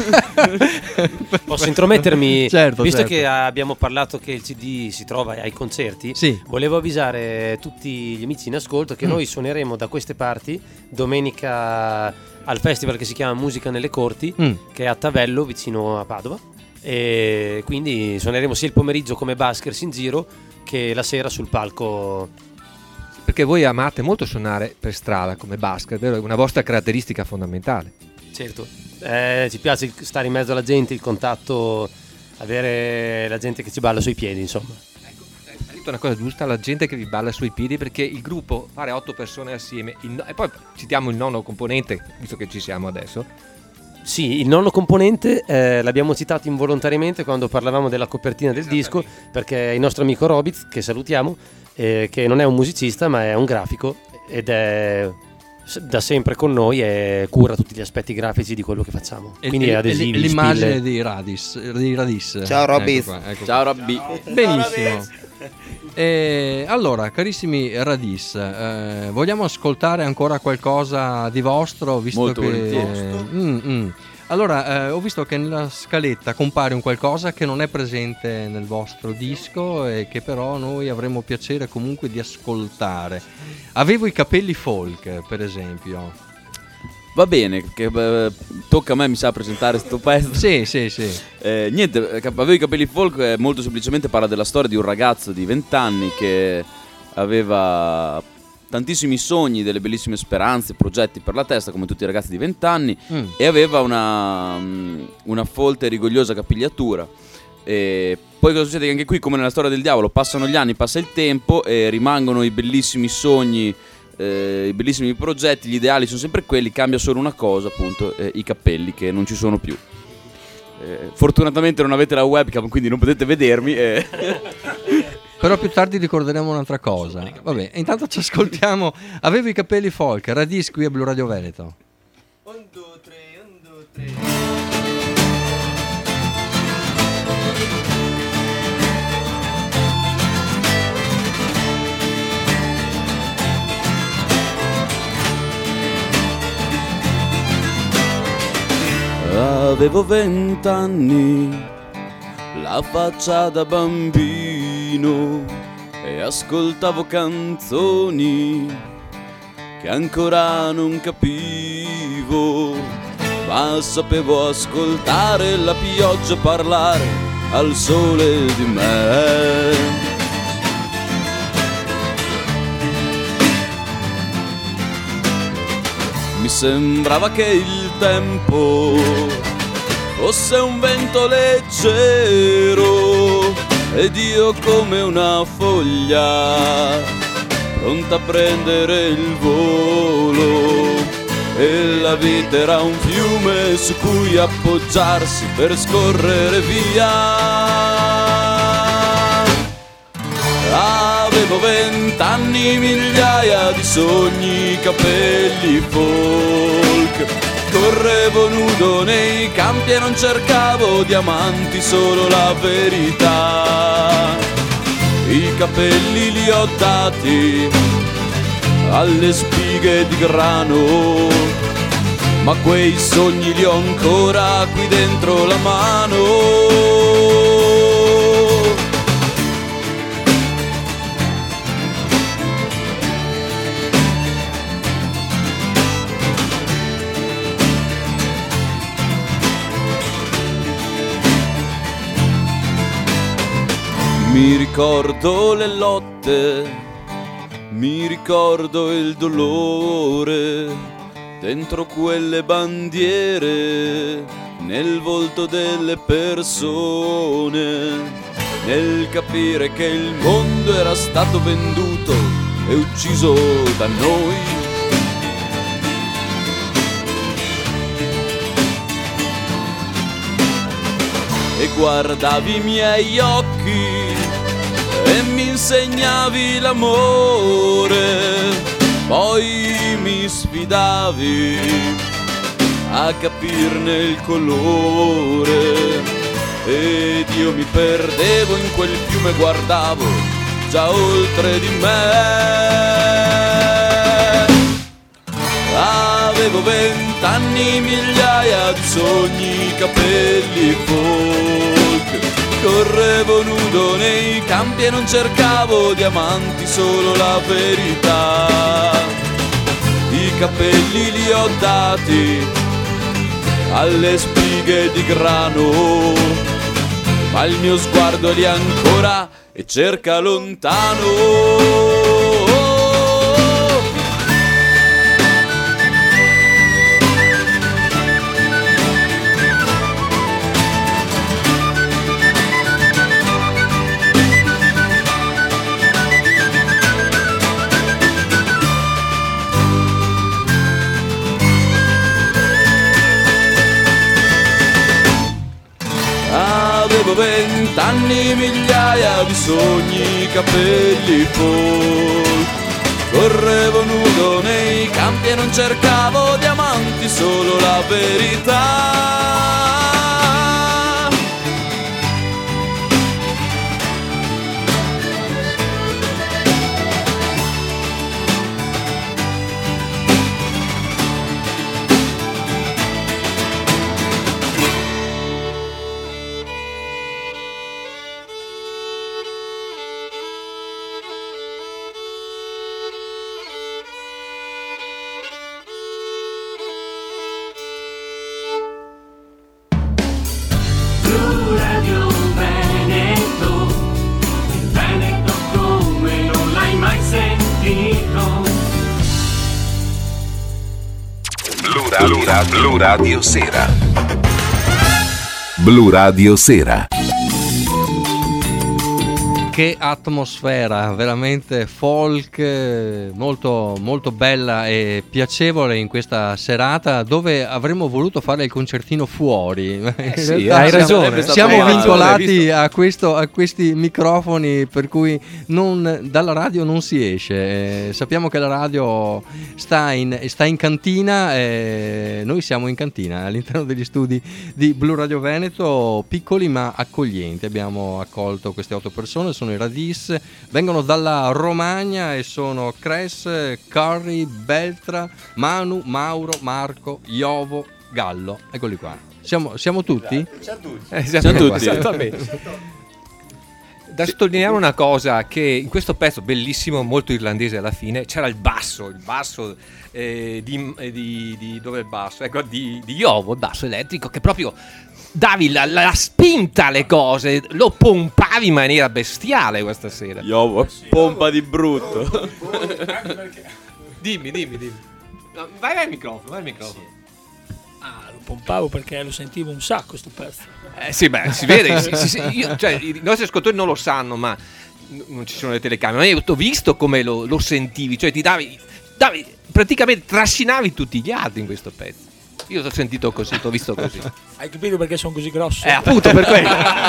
Posso intromettermi? Certo, Visto certo. che abbiamo parlato che il C D si trova ai concerti, Sì. volevo avvisare tutti gli amici in ascolto che Mm. noi suoneremo da queste parti domenica al festival che si chiama Musica nelle Corti, Mm. che è a Tavello, vicino a Padova. E quindi suoneremo sia il pomeriggio come buskers in giro che la sera sul palco. Perché voi amate molto suonare per strada come basket, vero? È una vostra caratteristica fondamentale. Certo, eh, ci piace stare in mezzo alla gente, il contatto, avere la gente che ci balla sui piedi, insomma. Hai detto una cosa giusta, la gente che vi balla sui piedi, perché il gruppo, fare otto persone assieme, il no- e poi citiamo il nono componente, visto che ci siamo adesso. Sì, il nonno componente eh, l'abbiamo citato involontariamente quando parlavamo della copertina del disco, perché è il nostro amico Robiz, che salutiamo, eh, che non è un musicista ma è un grafico ed è s- da sempre con noi e cura tutti gli aspetti grafici di quello che facciamo. E- Quindi e- adesivi, e l'immagine spille. di Radis, di Radis. Ciao, Robiz. Ecco qua, ecco Ciao qua. Robby. Benissimo. E allora, carissimi Radis, eh, vogliamo ascoltare ancora qualcosa di vostro? Visto Molto che volentieri. Mm, mm. Allora, eh, ho visto che nella scaletta compare un qualcosa che non è presente nel vostro disco e che però noi avremmo piacere comunque di ascoltare. Avevo i capelli folk, per esempio. Va bene, che beh, tocca a me mi sa presentare sto pezzo. Sì, sì, sì. Eh, niente, eh, avevo i capelli folk, eh, molto semplicemente parla della storia di un ragazzo di venti anni che aveva tantissimi sogni, delle bellissime speranze, progetti per la testa, come tutti i ragazzi di venti anni, Mm. e aveva una, mm, una folte e rigogliosa capigliatura. E poi cosa succede? Che anche qui, come nella storia del diavolo, passano gli anni, passa il tempo e rimangono i bellissimi sogni, eh, i bellissimi progetti, gli ideali sono sempre quelli, cambia solo una cosa, appunto, eh, i capelli che non ci sono più. Eh, fortunatamente non avete la webcam, quindi non potete vedermi. eh. Però più tardi ricorderemo un'altra cosa. Vabbè, intanto ci ascoltiamo. Avevo i capelli folk, Radis qui a Blu Radio Veneto. Avevo vent'anni, la faccia da bambino, e ascoltavo canzoni che ancora non capivo, ma sapevo ascoltare la pioggia parlare al sole di me. Mi sembrava che il tempo fosse un vento leggero ed io come una foglia pronta a prendere il volo, e la vita era un fiume su cui appoggiarsi per scorrere via. Avevo vent'anni, migliaia di sogni, capelli folk. Correvo nudo nei campi e non cercavo diamanti, solo la verità. I capelli li ho dati alle spighe di grano, ma quei sogni li ho ancora qui dentro la mano. Mi ricordo le lotte, mi ricordo il dolore, dentro quelle bandiere, nel volto delle persone, nel capire che il mondo era stato venduto e ucciso da noi. E guardavi i miei occhi e mi insegnavi l'amore, poi mi sfidavi a capirne il colore, ed io mi perdevo in quel fiume, guardavo già oltre di me. Avevo vent'anni, migliaia di sogni, capelli folk, correvo nudo nei campi e non cercavo diamanti, solo la verità. I capelli li ho dati alle spighe di grano, ma il mio sguardo è lì ancora e cerca lontano. Avevo vent'anni, migliaia di sogni, capelli folk, correvo nudo nei campi e non cercavo diamanti, solo la verità. Blu, ra- Blu Radio Sera. Blu Radio Sera. Che atmosfera, veramente folk, molto, molto bella e piacevole in questa serata, dove avremmo voluto fare il concertino fuori. Eh sì, hai ragione. Siamo Hai vincolati a, questo, a questi microfoni, per cui non, dalla radio non si esce. Eh, sappiamo che la radio sta in, sta in cantina, eh, noi siamo in cantina all'interno degli studi di Blu Radio Veneto, piccoli ma accoglienti. Abbiamo accolto queste otto persone. Sono i Radis, vengono dalla Romagna e sono Cres, Curry, Beltra, Manu, Mauro, Marco, Iovo, Gallo. Eccoli qua. Siamo, siamo tutti? Ciao a tutti. Eh, siamo tutti. Esattamente. Da sottolineare una cosa, che in questo pezzo bellissimo, molto irlandese alla fine, c'era il basso, il basso eh, di, eh, di, di dove è il basso? Ecco, di, di Iovo, il basso elettrico, che proprio davi la, la spinta alle cose, lo pompavi in maniera bestiale questa sera. Iovo, pompa di brutto. Dimmi, dimmi, dimmi. No, vai, vai al microfono, vai al microfono. Ah, lo pompavo perché lo sentivo un sacco sto pezzo. Eh sì, beh, si vede, si, si, si, io, cioè, i nostri ascoltatori non lo sanno, ma non ci sono le telecamere, ma io ho visto come lo, lo sentivi, cioè ti davi, davi, praticamente trascinavi tutti gli altri in questo pezzo. Io ti ho sentito così, ti ho visto così. Hai capito perché sono così grosso? Eh, appunto per quello.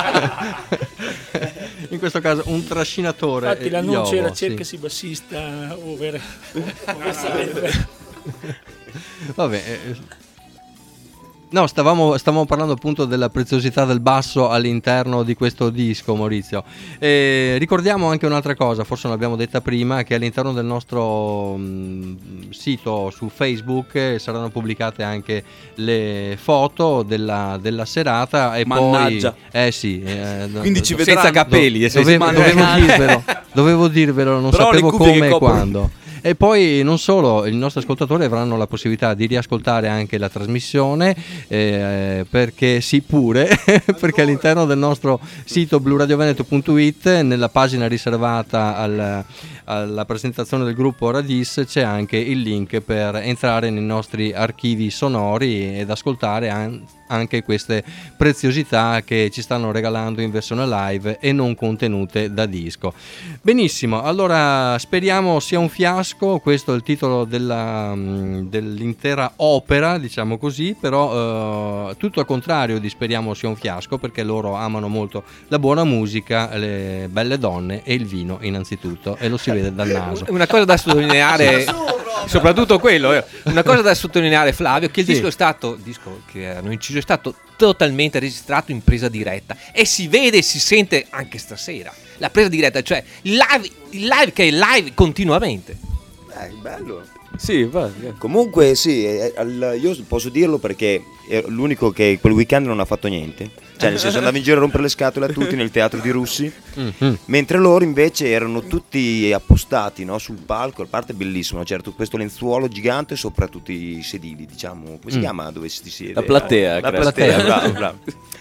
In questo caso un trascinatore. Infatti l'annuncio Iovo, era cercasi sì. bassista over. Come sarebbe? Vabbè. Eh. No, stavamo, stavamo parlando appunto della preziosità del basso all'interno di questo disco, Maurizio. E ricordiamo anche un'altra cosa, forse non l'abbiamo detta prima, che all'interno del nostro mh, sito su Facebook eh, saranno pubblicate anche le foto della, della serata e Mannaggia. poi eh sì, eh, quindi ci senza vedranno. capelli, do, dovevo, dovevo dirvelo, dovevo dirvelo, non Però sapevo le cuffie come che e coprono. quando. E poi non solo, i nostri ascoltatori avranno la possibilità di riascoltare anche la trasmissione, eh, perché sì pure, perché all'interno del nostro sito blu radio veneto punto it, nella pagina riservata al, alla presentazione del gruppo Radis c'è anche il link per entrare nei nostri archivi sonori ed ascoltare an- anche queste preziosità che ci stanno regalando in versione live e non contenute da disco. Benissimo, allora speriamo sia un fiasco, questo è il titolo della, dell'intera opera, diciamo così, però eh, tutto al contrario di speriamo sia un fiasco, perché loro amano molto la buona musica, le belle donne e il vino innanzitutto, e lo si vede dal naso. Una cosa da sottolineare, soprattutto quello, eh. una cosa da sottolineare, Flavio, che il Sì. disco è stato, il disco che hanno inciso è stato totalmente registrato in presa diretta, e si vede e si sente anche stasera la presa diretta, cioè il live, il live che è live continuamente. Eh, bello. Sì, va. Comunque sì, eh, al- io posso dirlo perché è l'unico che quel weekend non ha fatto niente. Cioè nel senso andavo in giro a rompere le scatole a tutti nel teatro di Russi, Mhm. mentre loro invece erano tutti appostati, no, sul palco. A parte bellissimo, c'era tutto questo lenzuolo gigante sopra tutti i sedili, diciamo, come si Mm. chiama dove si siede? La platea, La credo. platea, bravo, bravo.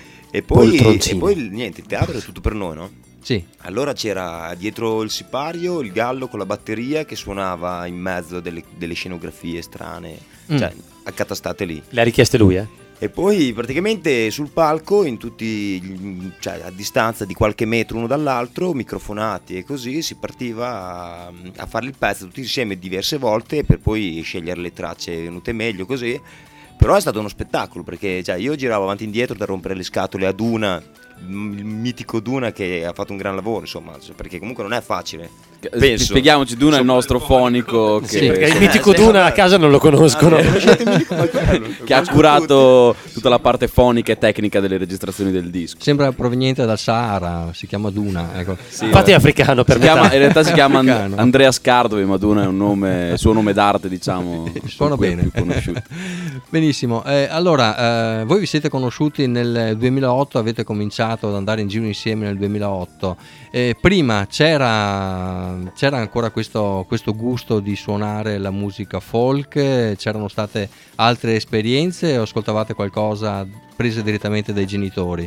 E poi, Poltroncini. e poi niente, il teatro è tutto per noi, no? Sì. Allora c'era dietro il sipario il gallo con la batteria che suonava in mezzo delle, delle scenografie strane, Mm. cioè accatastate lì. Le ha richieste lui, eh? E poi praticamente sul palco, in tutti, gli- cioè a distanza di qualche metro uno dall'altro, microfonati e così, si partiva a, a fare il pezzo tutti insieme diverse volte per poi scegliere le tracce venute meglio così. Però è stato uno spettacolo, perché cioè, io giravo avanti e indietro da rompere le scatole a Duna, il mitico Duna che ha fatto un gran lavoro, insomma, perché comunque non è facile. Penso. Spieghiamoci, Duna è il nostro fonico che, Sì, perché il sì. mitico Eh, sì. Duna a casa non lo conoscono. Ah, conoscete il mitico Malcolm? che ha curato tutta la parte fonica e tecnica delle registrazioni del disco. Sembra proveniente dal Sahara, si chiama Duna, ecco. Sì, Infatti è eh. africano per Si chiama- metà. in realtà si chiama And- Africano. Andrea Scardovi, ma Duna è un nome, il suo nome d'arte, diciamo. Suona quello bene. più conosciuto. Benissimo, eh, allora eh, voi vi siete conosciuti nel duemilaotto, avete cominciato ad andare in giro insieme nel duemilaotto. Eh, prima c'era, c'era ancora questo, questo gusto di suonare la musica folk, eh, c'erano state altre esperienze o ascoltavate qualcosa prese direttamente dai genitori?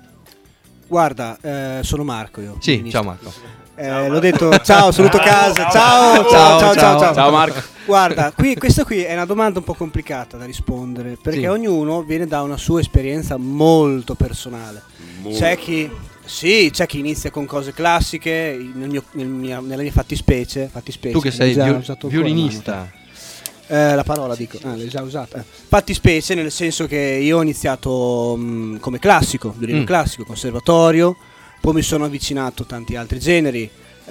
Guarda, eh, sono Marco io. Sì, Ministro. ciao Marco. Eh, l'ho detto, ciao, saluto casa, ciao, ciao, ciao, ciao, ciao. Ciao Marco. Guarda, qui, questa qui è una domanda un po' complicata da rispondere, perché Sì. ognuno viene da una sua esperienza molto personale. C'è chi, sì, c'è chi inizia con cose classiche, nel mio, nel mia, nella mia fattispecie, fattispecie Tu che sei già vio- usato ancora, violinista. Eh, la parola dico, ah, l'hai già usata. Eh. Fattispecie nel senso che io ho iniziato mh, come classico, violino Mm. classico, conservatorio, poi mi sono avvicinato a tanti altri generi,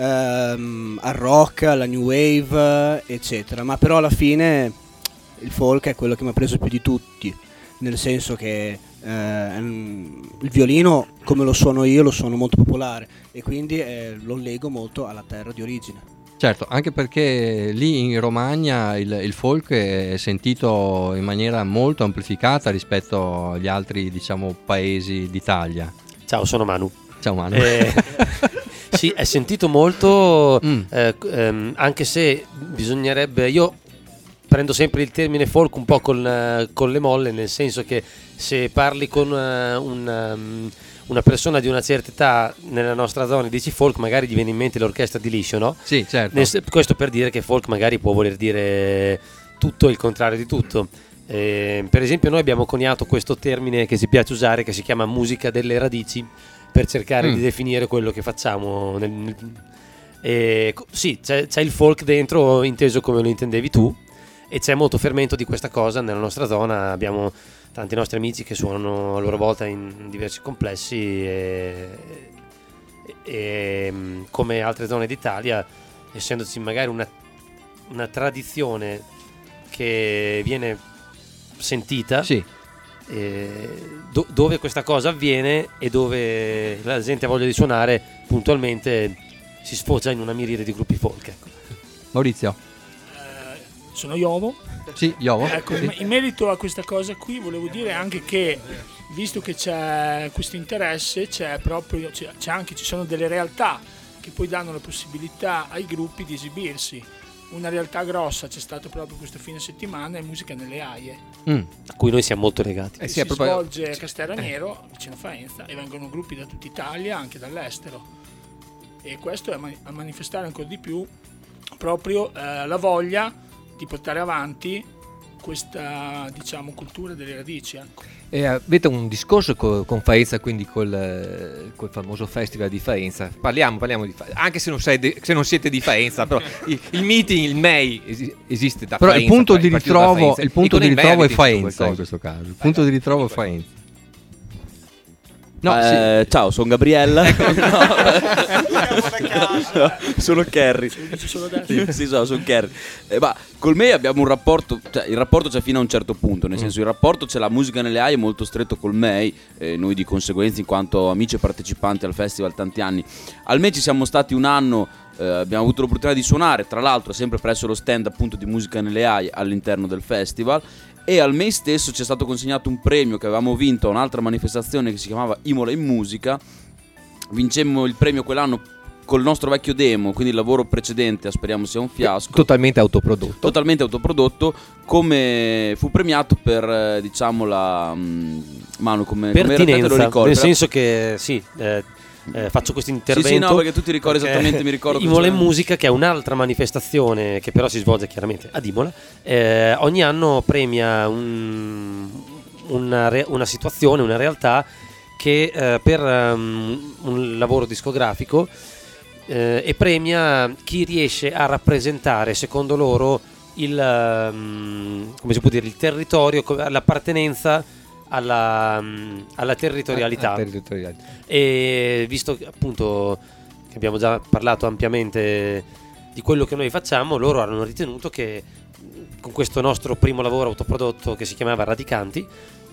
ehm, al rock, alla new wave, eccetera. Ma però alla fine il folk è quello che mi ha preso più di tutti, nel senso che eh, il violino, come lo suono io, lo suono molto popolare e quindi eh, lo lego molto alla terra di origine. Certo, anche perché lì in Romagna il, il folk è sentito in maniera molto amplificata rispetto agli altri, diciamo, paesi d'Italia. Ciao, sono Manu. Ciao Manu. Eh, sì, è sentito molto, Mm. eh, ehm, anche se bisognerebbe, io prendo sempre il termine folk un po' con, eh, con le molle, nel senso che se parli con eh, un, um, una persona di una certa età nella nostra zona e dici folk, magari ti viene in mente l'orchestra di Liscio, no? Sì, certo. Nel- questo per dire che folk magari può voler dire tutto e il contrario di tutto. Eh, per esempio noi abbiamo coniato questo termine che ci piace usare, che si chiama musica delle radici, per cercare Mm. di definire quello che facciamo nel, nel- e, co- sì, c'è, c'è il folk dentro, inteso come lo intendevi tu, e c'è molto fermento di questa cosa nella nostra zona. Abbiamo tanti nostri amici che suonano a loro volta in diversi complessi e, e, mm, come altre zone d'Italia, essendoci magari una, una tradizione che viene sentita, Sì. eh, do- dove questa cosa avviene e dove la gente ha voglia di suonare puntualmente, si sfocia in una miriade di gruppi folk, ecco. Maurizio. Sono Iovo. Sì, Iovo. Ecco, Sì. in- in merito a questa cosa qui volevo dire anche che, visto che c'è questo interesse, c'è proprio c'è, c'è anche ci sono delle realtà che poi danno la possibilità ai gruppi di esibirsi. Una realtà grossa c'è stato proprio questo fine settimana, è Musica nelle Aie. Mm. A cui noi siamo molto legati. Che Eh sì, si è proprio- svolge a Castelraniero, vicino a Faenza, e vengono gruppi da tutta Italia, anche dall'estero. E questo è ma- a manifestare ancora di più proprio eh, la voglia di portare avanti questa, diciamo, cultura delle radici, ecco. E avete un discorso co- con Faenza, quindi col, col famoso festival di Faenza. Parliamo, parliamo di Faenza, anche se non, sei de- se non siete di Faenza, però il, il meeting, il M E I es- esiste da però Faenza. il punto di partito da ritrovo, Faenza. il punto E di con il M E I ritrovo è avete fatto Faenza in qualcosa. questo caso. Il punto di ritrovo è Faenza. No, Eh, sì. Ciao, sono Gabriella. No, sono Kerry. Sì, sì, so, sono Kerry. Eh, ma col M E I abbiamo un rapporto, cioè il rapporto c'è fino a un certo punto, nel senso il rapporto c'è, la musica nelle A I è molto stretto col M E I, eh, noi di conseguenza in quanto amici e partecipanti al festival tanti anni. Al M E I ci siamo stati un anno, eh, abbiamo avuto l'opportunità di suonare, tra l'altro sempre presso lo stand appunto di musica nelle A I all'interno del festival. E al M E I stesso ci è stato consegnato un premio che avevamo vinto a un'altra manifestazione che si chiamava Imola in Musica. Vincemmo il premio quell'anno col nostro vecchio demo, quindi il lavoro precedente speriamo sia un fiasco. Totalmente autoprodotto. Totalmente autoprodotto, come fu premiato per, eh, diciamo, la... Mh, Manu, come... come era, te lo Pertinenza, ricordi? nel Per- senso che sì, eh, eh, faccio questo intervento. Sì, sì, no, perché tu ti ricordi esattamente, mi ricordo Imola in cosa- Musica, che è un'altra manifestazione che però si svolge chiaramente ad Imola, eh, ogni anno premia un- una, re- una situazione, una realtà che eh, per um, un lavoro discografico eh, e premia chi riesce a rappresentare secondo loro il, um, come si può dire, il territorio, co- l'appartenenza alla, um, alla territorialità. Ah, territorialità. E visto che appunto che abbiamo già parlato ampiamente di quello che noi facciamo, loro hanno ritenuto che con questo nostro primo lavoro autoprodotto che si chiamava Radicanti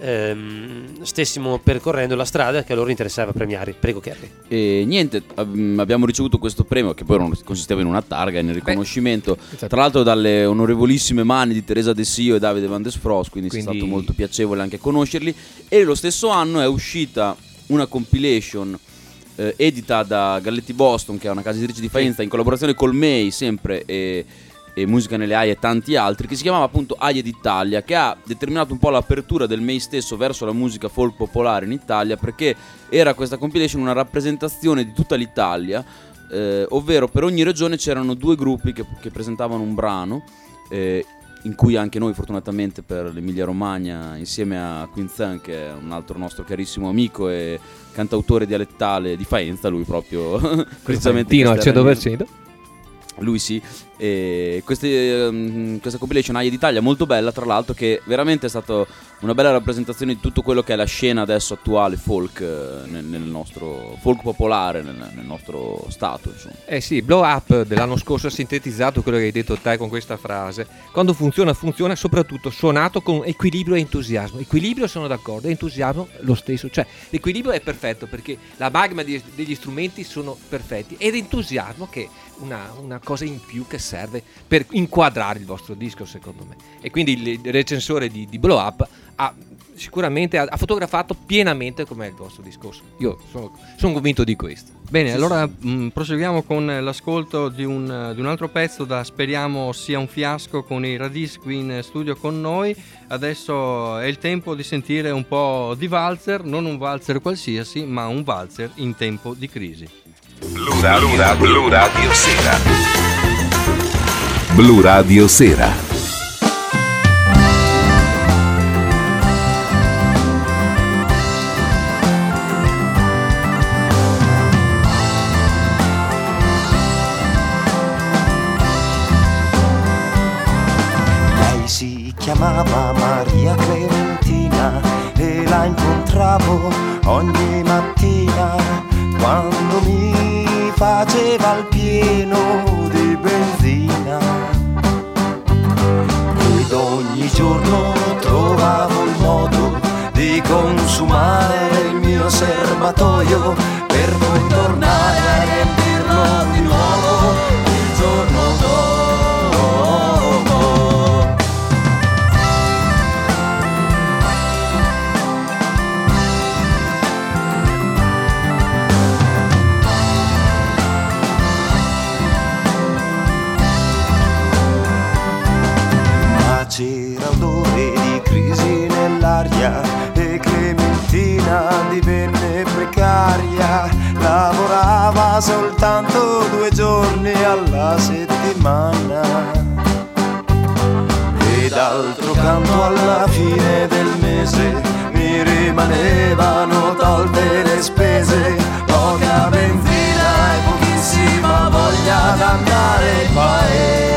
ehm, stessimo percorrendo la strada che a loro interessava premiare. Prego Kerry. E niente, ab- abbiamo ricevuto questo premio che poi non consisteva in una targa, nel riconoscimento, esatto. tra l'altro dalle onorevolissime mani di Teresa De Sio e Davide Van Desfros, quindi, Quindi- è stato molto piacevole anche conoscerli. E lo stesso anno è uscita una compilation eh, edita da Galletti Boston, che è una casa editrice di Faenza, in collaborazione col M E I sempre e, e Musica nelle A I e tanti altri, che si chiamava appunto A I d'Italia, che ha determinato un po' l'apertura del M E I stesso verso la musica folk popolare in Italia, perché era questa compilation una rappresentazione di tutta l'Italia, eh, ovvero per ogni regione c'erano due gruppi che, che presentavano un brano, eh, in cui anche noi fortunatamente per l'Emilia Romagna, insieme a Quinzan, che è un altro nostro carissimo amico e cantautore dialettale di Faenza, lui proprio precisamente Tino al questa cento era- per cento. lui sì, e queste, um, questa compilation A I d'Italia molto bella, tra l'altro, che veramente è stata una bella rappresentazione di tutto quello che è la scena adesso attuale folk eh, nel, nel nostro folk popolare nel, nel nostro stato, insomma. Eh sì, Blow Up dell'anno scorso ha sintetizzato quello che hai detto te con questa frase. Quando funziona, funziona, soprattutto suonato con equilibrio e entusiasmo. Equilibrio, sono d'accordo, e entusiasmo lo stesso. Cioè, l'equilibrio è perfetto perché la magma di- degli strumenti sono perfetti, ed entusiasmo che è una, una cosa in più che serve per inquadrare il vostro disco, secondo me. E quindi il, il recensore di, di Blow Up ha sicuramente ha, ha fotografato pienamente com'è il vostro discorso. Io sono, sono convinto di questo. Bene, allora mh, proseguiamo con l'ascolto di un, di un altro pezzo da speriamo sia un fiasco, con i Radis qui in studio con noi. Adesso è il tempo di sentire un po' di valzer, non un valzer qualsiasi, ma un valzer in tempo di crisi. Blu Radio, Blu Radio Sera. Blu Radio Sera. Lei si chiamava Maria Clementina e la incontravo ogni mattina quando mi faceva il pieno di benzina. Ed ogni giorno trovavo il modo di consumare il mio serbatoio per poi tornare a riempirlo di nuovo il giorno dopo. alla settimana. E d'altro canto alla fine del mese mi rimanevano tolte le spese, poca benzina e pochissima voglia d'andare in paese.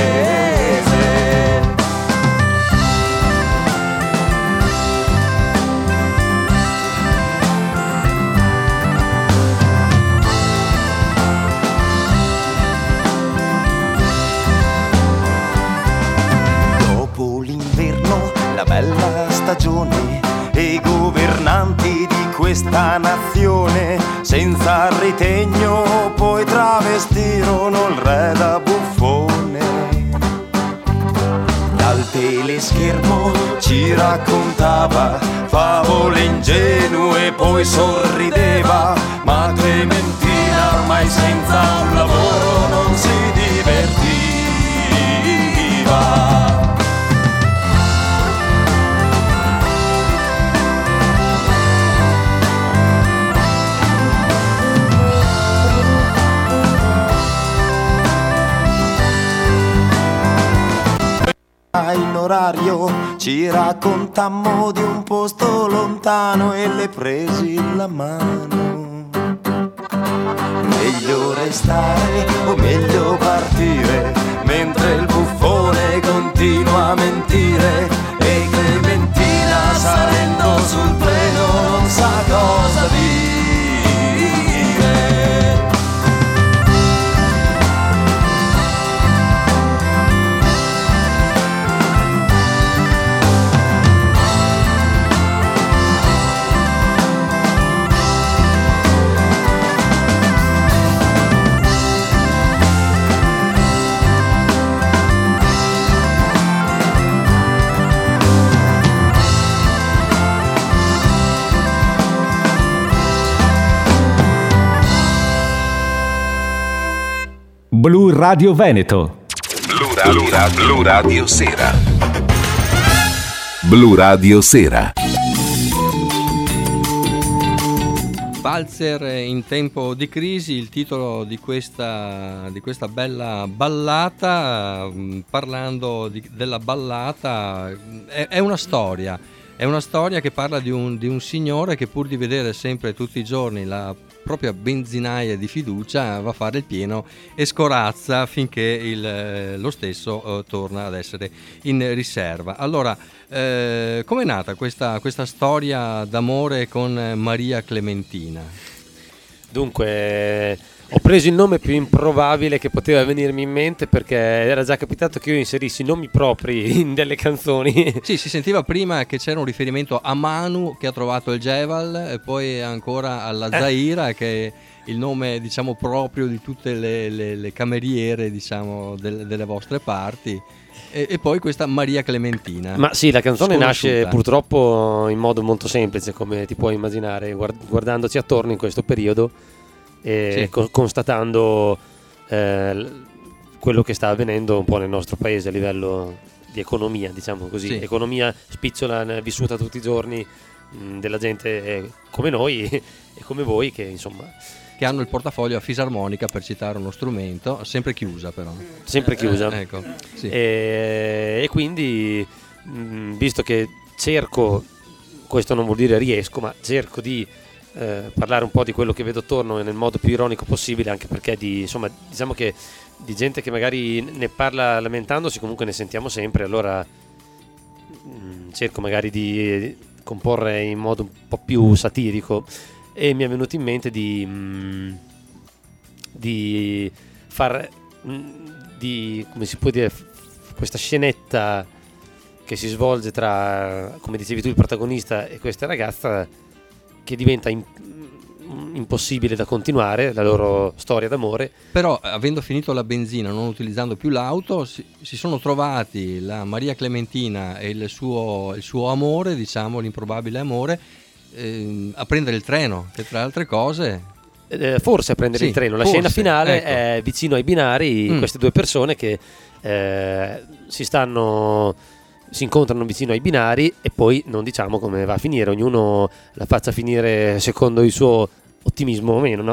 Dopo l'inverno, la bella stagione, e i governanti di questa nazione senza ritegno poi travestirono il re da buffone. Dal teleschermo ci raccontava favole ingenue, poi sorrideva, ma Clementina ormai senza un lavoro non si divertiva. In orario ci raccontammo di un posto lontano e le presi la mano. Meglio restare o meglio partire, mentre il buffone continua a mentire e Clementina salendo sul treno non sa cosa dire. Blu Radio Veneto. Blu Radio, Blu Radio Sera. Blu Radio Sera. Valzer in tempo di crisi, il titolo di questa, di questa bella ballata. Parlando di, della ballata, è, è una storia, è una storia che parla di un, di un signore che, pur di vedere sempre tutti i giorni la propria benzinaia di fiducia, va a fare il pieno e scorazza finché il, lo stesso eh, torna ad essere in riserva. Allora, eh, com'è nata questa, questa storia d'amore con Maria Clementina? Dunque, ho preso il nome più improbabile che poteva venirmi in mente, perché era già capitato che io inserissi nomi propri in delle canzoni. Sì, si sentiva prima che c'era un riferimento a Manu che ha trovato il Geval, e poi ancora alla Zaira, che è il nome, diciamo, proprio di tutte le, le, le cameriere, diciamo, del, delle vostre parti. E, e poi questa Maria Clementina. Ma sì, la canzone sconosciuta. Nasce purtroppo in modo molto semplice, come ti puoi immaginare, guard- guardandoci attorno in questo periodo e sì. co- constatando eh, quello che sta avvenendo un po' nel nostro paese a livello di economia, diciamo così, sì. Economia spicciola, vissuta tutti i giorni, mh, della gente eh, come noi e come voi, che insomma che hanno il portafoglio a fisarmonica, per citare uno strumento, sempre chiusa però. Sempre chiusa. Eh, ecco, sì. e, e quindi, mh, visto che cerco, questo non vuol dire riesco, ma cerco di eh, parlare un po' di quello che vedo attorno nel modo più ironico possibile, anche perché di, insomma, diciamo che di gente che magari ne parla lamentandosi, comunque ne sentiamo sempre, allora mh, cerco magari di comporre in modo un po' più satirico. E mi è venuto in mente di, mh, di far, mh, di, come si può dire, questa scenetta che si svolge tra, come dicevi tu, il protagonista e questa ragazza, che diventa in, impossibile da continuare, la loro storia d'amore. Però, avendo finito la benzina, non utilizzando più l'auto, si, si sono trovati la Maria Clementina e il suo, il suo amore, diciamo, l'improbabile amore, eh, a prendere il treno, che tra altre cose... Eh, forse a prendere sì, il treno. La forse, scena finale ecco. è vicino ai binari, Mm. queste due persone che eh, si stanno... si incontrano vicino ai binari, e poi non diciamo come va a finire, ognuno la faccia finire secondo il suo ottimismo o meno, no?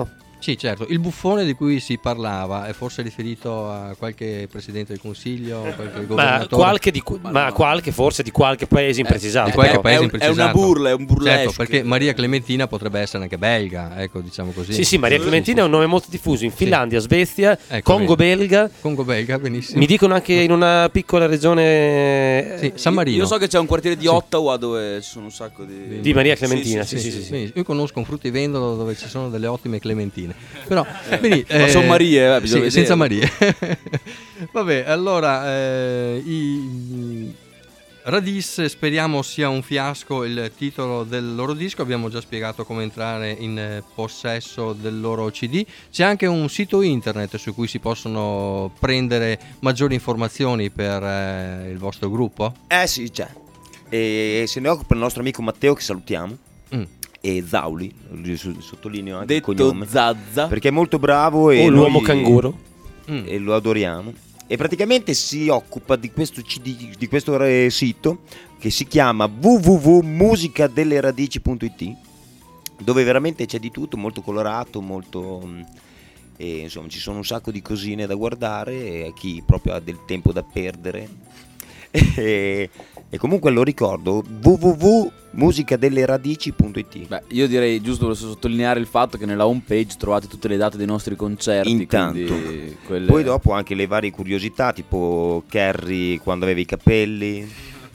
Sì, certo. Il buffone di cui si parlava è forse riferito a qualche presidente del Consiglio, qualche Ma governatore? qualche, di, cu- ma qualche forse di qualche paese imprecisato. Di qualche però. paese è, un- imprecisato. è una burla, è un burlesque. Certo, perché Maria Clementina potrebbe essere anche belga, ecco, diciamo così. Sì, sì, Maria Clementina è un nome molto diffuso in Finlandia, Svezia, Ecco, Congo vedi. belga. Congo belga, benissimo. Mi dicono anche in una piccola regione Sì, San Marino. Io so che c'è un quartiere di Sì. Ottawa dove ci sono un sacco di... Di Maria Clementina, sì, sì, sì. Sì, io conosco un fruttivendolo dove ci sono delle ottime clementine. Però, Eh, quindi, ma sono Marie, eh, bisogna sì, senza vedere. Marie. Vabbè, allora eh, i Radis speriamo sia un fiasco il titolo del loro disco. Abbiamo già spiegato come entrare in eh, possesso del loro C D. C'è anche un sito internet su cui si possono prendere maggiori informazioni per eh, il vostro gruppo? Eh sì, c'è. E se ne occupa il nostro amico Matteo, che salutiamo. Mm. E Zauli, gli so- sottolineo anche Detto il cognome, Zazza. perché è molto bravo e O noi- l'uomo canguro. Mm. e lo adoriamo. E praticamente si occupa di questo C D, di questo eh, sito che si chiama w w w punto musicadelleradici punto i t, dove veramente c'è di tutto, molto colorato, molto mm, e insomma ci sono un sacco di cosine da guardare e a chi proprio ha del tempo da perdere. e, e comunque lo ricordo, w w w punto musicadelleradici punto i t. Beh, io direi giusto per sottolineare il fatto che nella home page trovate tutte le date dei nostri concerti. Intanto, quindi quelle- poi dopo anche le varie curiosità, tipo Carrie quando aveva i capelli.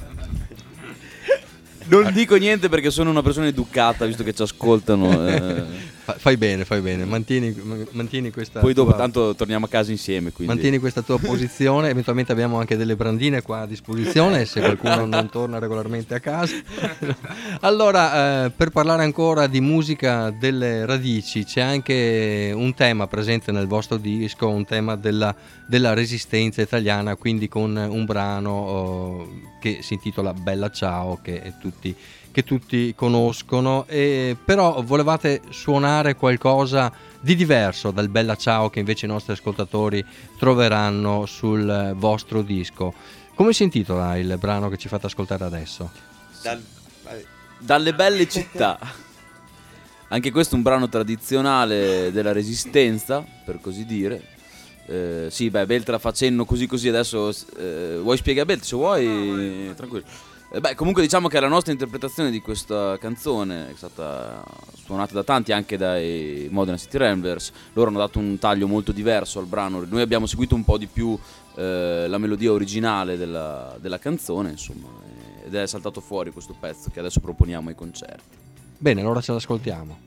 Non dico niente perché sono una persona educata, visto che ci ascoltano. eh. Fa- Fai bene, fai bene. Mantieni, mantieni questa. Poi dopo tua- tanto torniamo a casa insieme. Quindi. Mantieni questa tua posizione, eventualmente abbiamo anche delle brandine qua a disposizione se qualcuno non torna regolarmente a casa. Allora, eh, per parlare ancora di musica delle radici, c'è anche un tema presente nel vostro disco, un tema della, della resistenza italiana, quindi con un brano oh, che si intitola Bella Ciao, che tutti che tutti conoscono, e però volevate suonare qualcosa di diverso dal Bella Ciao che invece i nostri ascoltatori troveranno sul vostro disco. Come si intitola il brano che ci fate ascoltare adesso? Dal- Dalle belle città. Anche questo è un brano tradizionale della resistenza, per così dire. Eh, sì, beh, Beltra facendo così così adesso. Eh, vuoi spiegare Beltra? Se vuoi, tranquillo. Eh, beh, comunque diciamo che la nostra interpretazione di questa canzone è stata suonata da tanti, anche dai Modena City Ramblers. Loro hanno dato un taglio molto diverso al brano. Noi abbiamo seguito un po' di più eh, la melodia originale della, della canzone, insomma, ed è saltato fuori questo pezzo che adesso proponiamo ai concerti. Bene, allora ce l'ascoltiamo.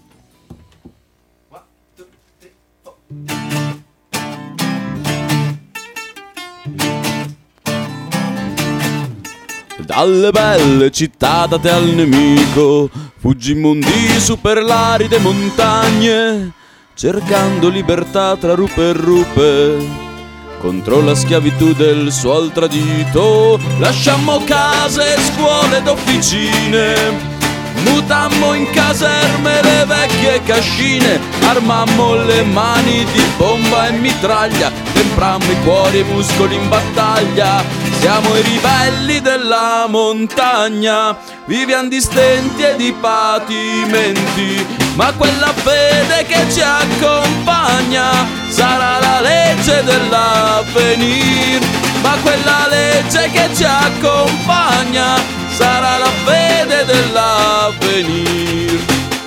Dalle belle città date al nemico, fuggimmo un dì su per l'aride montagne, cercando libertà tra rupe e rupe, contro la schiavitù del suol tradito. Lasciammo case, scuole ed officine, mutammo in caserme le vecchie cascine, armammo le mani di bomba e mitraglia, temprammo i cuori e i muscoli in battaglia. Siamo i ribelli della montagna, viviamo di stenti e di patimenti, ma quella fede che ci accompagna sarà la legge dell'avvenir. Ma quella legge che ci accompagna sarà la fede dell'avvenir.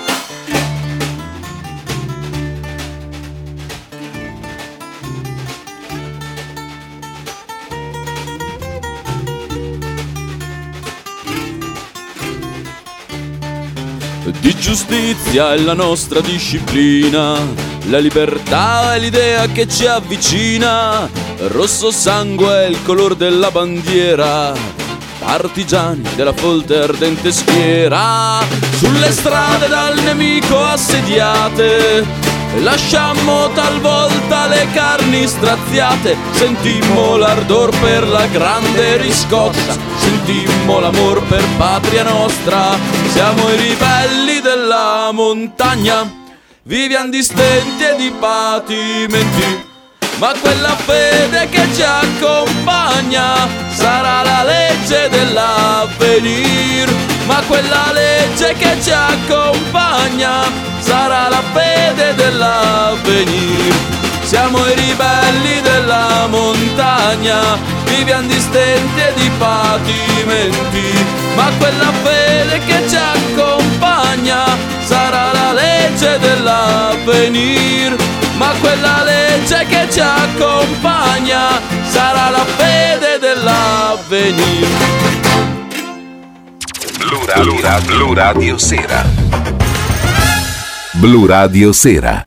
Di giustizia è la nostra disciplina, la libertà è l'idea che ci avvicina, rosso sangue è il color della bandiera, partigiani della folte ardente schiera. Sulle strade dal nemico assediate, lasciammo talvolta le carni straziate, sentimmo l'ardor per la grande riscossa, sentimmo l'amor per patria nostra. Siamo i ribelli della montagna, viviamo di stenti e di patimenti, ma quella fede che ci accompagna sarà la legge dell'avvenir. ma quella legge che ci accompagna sarà la fede dell'avvenire. Siamo i ribelli della montagna, viviamo di stenti e di patimenti, ma quella fede che ci accompagna sarà la legge dell'avvenire. Ma quella legge che ci accompagna sarà la fede dell'avvenire. Blu Radio, Blu Radio Sera. Blu Radio Sera.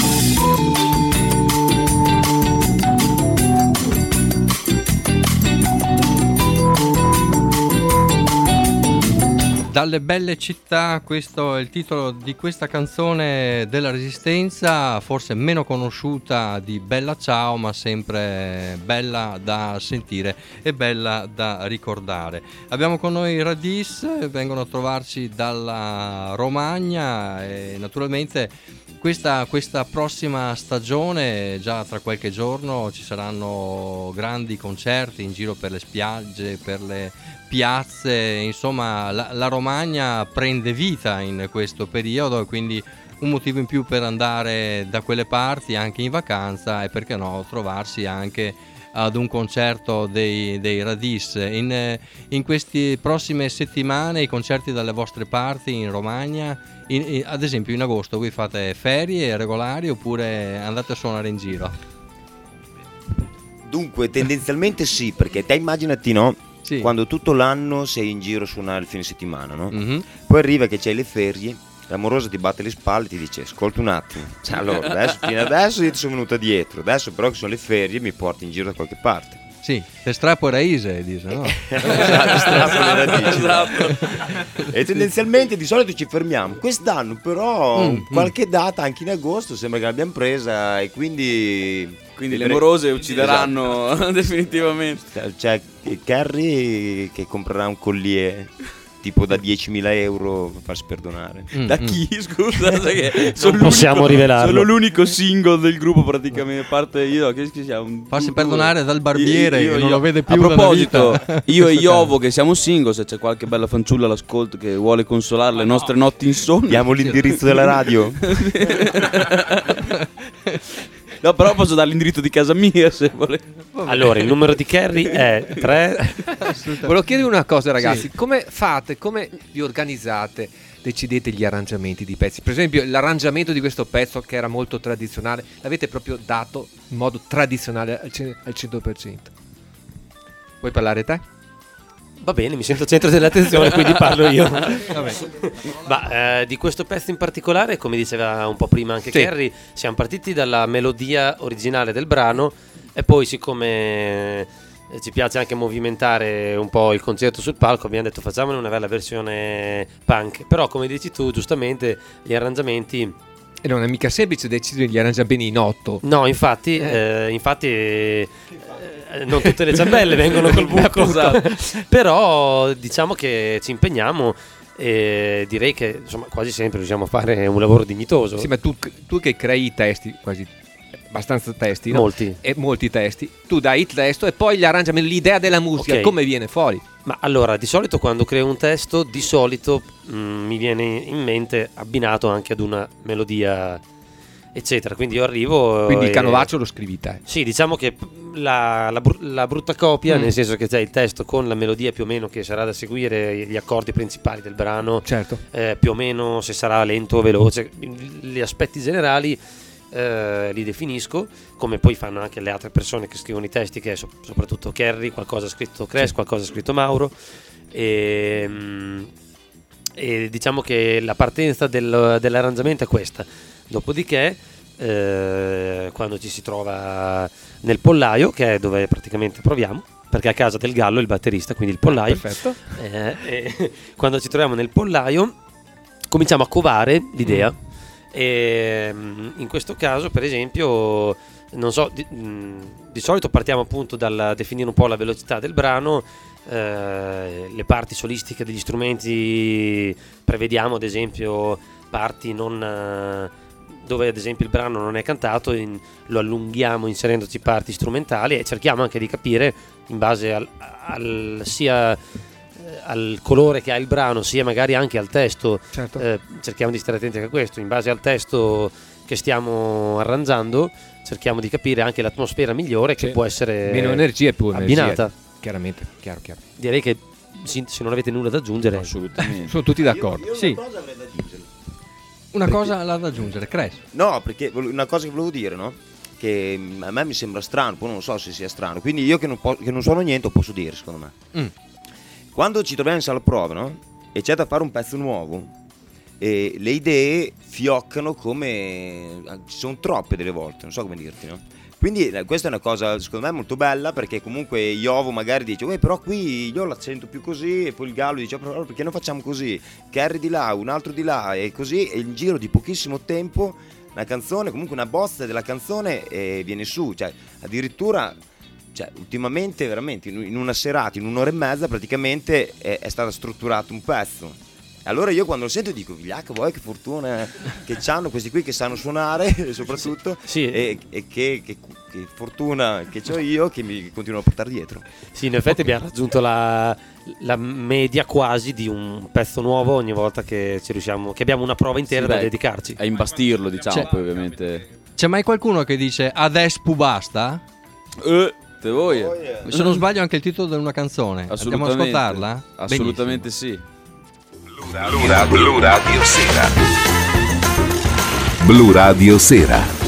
Dalle belle città, questo è il titolo di questa canzone della Resistenza, forse meno conosciuta di Bella Ciao, ma sempre bella da sentire e bella da ricordare. Abbiamo con noi Radis, vengono a trovarci dalla Romagna e naturalmente questa, questa prossima stagione, già tra qualche giorno, ci saranno grandi concerti in giro per le spiagge, per le piazze, insomma la, la Romagna prende vita in questo periodo e quindi un motivo in più per andare da quelle parti anche in vacanza e perché no trovarsi anche ad un concerto dei, dei Radis. In, in queste prossime settimane i concerti dalle vostre parti in Romagna, in, in, ad esempio in agosto voi fate ferie regolari oppure andate a suonare in giro? Dunque tendenzialmente sì, perché te immaginati, no? Sì. Quando tutto l'anno sei in giro a suonare il fine settimana, no? Mm-hmm. Poi arriva che c'hai le ferie, l'amorosa ti batte le spalle e ti dice ascolta un attimo, cioè, allora adesso, fino adesso io ti sono venuta dietro, adesso però che sono le ferie mi porti in giro da qualche parte. Sì, te strappo raise, dice, no? Esatto, strappo le radici. Esatto. E tendenzialmente di solito ci fermiamo. Quest'anno però Mm, qualche data anche in agosto sembra che l'abbiamo presa e quindi... Quindi le morose uccideranno, esatto. Definitivamente. C'è Kerry che comprerà un collier tipo da diecimila euro per farsi perdonare. Mm, da chi? Mm. Scusa, che sono possiamo l'unico, rivelarlo. Sono l'unico single del gruppo praticamente. A parte io, che si chiama? Un, farsi un, perdonare dal barbiere io, io, che non io. lo vede più. A proposito, vita. io e Iovo che siamo single, se c'è qualche bella fanciulla all'ascolto che vuole consolare le nostre notti insonni, diamo l'indirizzo della radio. No, però posso dare l'indirizzo di casa mia se vuole. Allora, il numero di Kerry è tre. Volevo chiedere una cosa, ragazzi: sì. come fate, come vi organizzate, decidete gli arrangiamenti di pezzi? Per esempio, l'arrangiamento di questo pezzo che era molto tradizionale, l'avete proprio dato in modo tradizionale al cento per cento. Vuoi parlare te? Va bene, mi sento al centro dell'attenzione, quindi parlo io. Vabbè. Ma eh, di questo pezzo in particolare, come diceva un po' prima anche sì. Kerry, siamo partiti dalla melodia originale del brano e poi siccome eh, ci piace anche movimentare un po' il concerto sul palco, abbiamo detto facciamone una bella versione punk. Però come dici tu, giustamente, gli arrangiamenti... E non è mica semplice decidere gli arrangiamenti in otto. No, infatti, eh, infatti eh, non tutte le ciambelle vengono col buco. Esatto. Però diciamo che ci impegniamo e direi che insomma quasi sempre riusciamo a fare un lavoro dignitoso. Sì, ma tu, tu che crei i testi, quasi abbastanza testi, no? Molti. E molti testi, tu dai il testo e poi gli arrangiamenti, l'idea della musica, Okay. come viene fuori. Ma allora, di solito quando creo un testo, di solito mh, mi viene in mente abbinato anche ad una melodia, eccetera. Quindi io arrivo. Quindi e... il canovaccio lo scrivi te. Sì, diciamo che la, la, br- la brutta copia, Mm. nel senso che c'è il testo con la melodia più o meno che sarà da seguire, gli accordi principali del brano, Certo. eh, più o meno se sarà lento o veloce, gli aspetti generali eh, li definisco, come poi fanno anche le altre persone che scrivono i testi, che è so- soprattutto Kerry, qualcosa ha scritto Cres, Sì. qualcosa ha scritto Mauro. E, mh, e diciamo che la partenza del, dell'arrangiamento è questa. Dopodiché eh, quando ci si trova nel pollaio, che è dove praticamente proviamo, perché a casa del Gallo il batterista, quindi il pollaio, Perfetto. eh, e quando ci troviamo nel pollaio cominciamo a covare l'idea. Mm. E mh, in questo caso, per esempio, non so, di, mh, di solito partiamo appunto dal definire un po' la velocità del brano. Eh, le parti solistiche degli strumenti prevediamo ad esempio parti non eh, dove ad esempio il brano non è cantato, in, lo allunghiamo inserendoci parti strumentali e cerchiamo anche di capire in base al, al sia al colore che ha il brano, sia magari anche al testo. Certo. Eh, cerchiamo di stare attenti anche a questo, in base al testo che stiamo arrangiando cerchiamo di capire anche l'atmosfera migliore che Sì. può essere Meno energia e più abbinata. energia. Chiaramente, chiaro, chiaro. Direi che se se non avete nulla da aggiungere, assolutamente. Sono tutti d'accordo. Io Sì. una cosa avrei da aggiungere. Una Perché- cosa là da aggiungere, Cres. No, perché vole- una cosa che volevo dire, no? Che mm, a me mi sembra strano, poi non so se sia strano. Quindi io che non, po- che non sono niente, posso dire, secondo me. Mm. Quando ci troviamo in sala prova, no? E c'è da fare un pezzo nuovo, e le idee fioccano come... ci sono troppe delle volte, non so come dirti, no? Quindi eh, questa è una cosa secondo me molto bella, perché comunque Iovo magari dice "Uè, però qui io l'accento più così", e poi il Gallo dice "Però perché non facciamo così?" Kerry di là, un altro di là, e così, e in giro di pochissimo tempo una canzone, comunque una bozza della canzone eh, viene su, cioè addirittura, cioè, ultimamente veramente in in una serata, in un'ora e mezza praticamente è, è stato strutturato un pezzo. Allora io quando lo sento dico "Vigliacca, voi che fortuna che c'hanno questi qui che sanno suonare", soprattutto, Sì. e, e che, che- che fortuna che ho io che mi continuano a portare dietro. sì, in effetti abbiamo raggiunto la, la media quasi di un pezzo nuovo ogni volta che ci riusciamo, che abbiamo una prova intera Sì, da beh, dedicarci. A imbastirlo, diciamo, Cioè- poi ovviamente. C'è mai qualcuno che dice "adesso basta"? Eh, te voi? Se non sbaglio anche il titolo di una canzone. Andiamo ad Assolutamente. ascoltarla? Assolutamente sì. Blu Radio, Blu Radio Sera. Blu Radio Sera.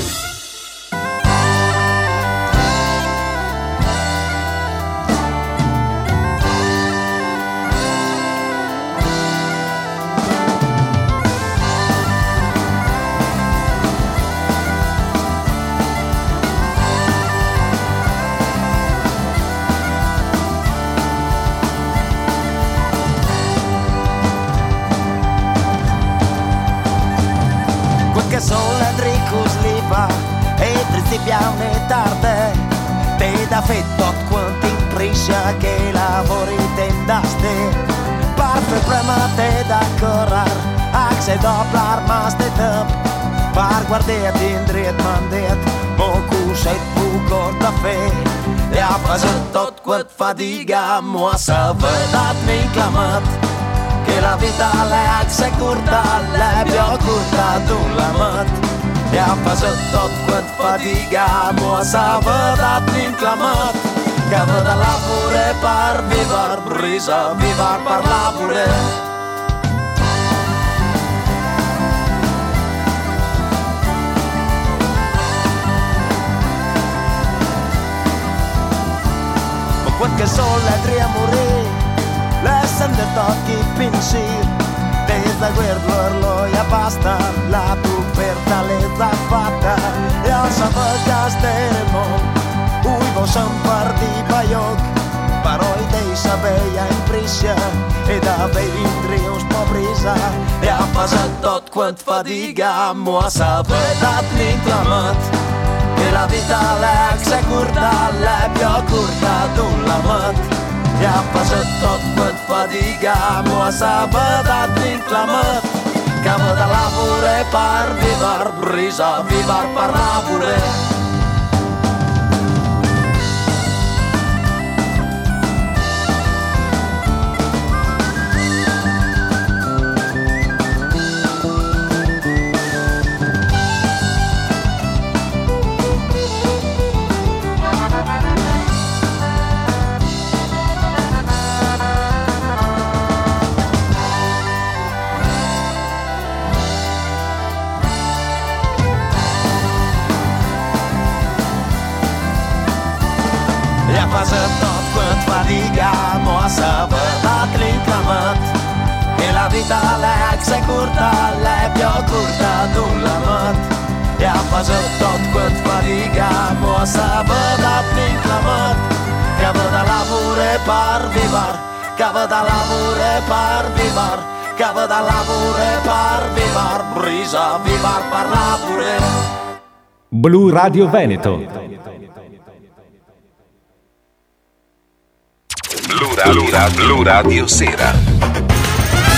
Quel sole dricus lipa e tristi piane tarde te da fetto quanto in priscia che lavori tendaste parfe prema te da corrar axe dopplar maste top par guardet in dret mandet mo cuscet bucor da fe e a facet tot quat fadiga mo sa vedat mi clamat che la vita le axe curta, le più curta d'un lamat e a pasat tot quant fatiga mo sa vedat inclamat che vă da labure par vivar brisa, vivar par labure ma quel che sole tria morì Lasciando tocchi pensir Desde guardarlo ya basta La tu fortaleza fatta E al sabagas del món Ui vos en parti baioc Però i dei sabeia in priscia E da bei vindri uns pobrisa E ha passat tot quant fadiga Mo ha sabedat l'inclamat Que la vita l'ex curta L'è più curta d'un lamat e ha passat tot quant fatiga mo ha sabadat l'inclamat que va de labure per vivar brisa, vivar per labure passat tot quant fatiga mo ha sabadat l'inclamat e la vita l'ex è curta, l'è più curta d'un lamat e ha passat tot quant fatiga mo ha sabadat l'inclamat que va de labure per vivar que va de labure per vivar que va de labure per vivar brisa, vivar per labure Blu Radio Veneto. Blu Radio, Blu Radio Sera.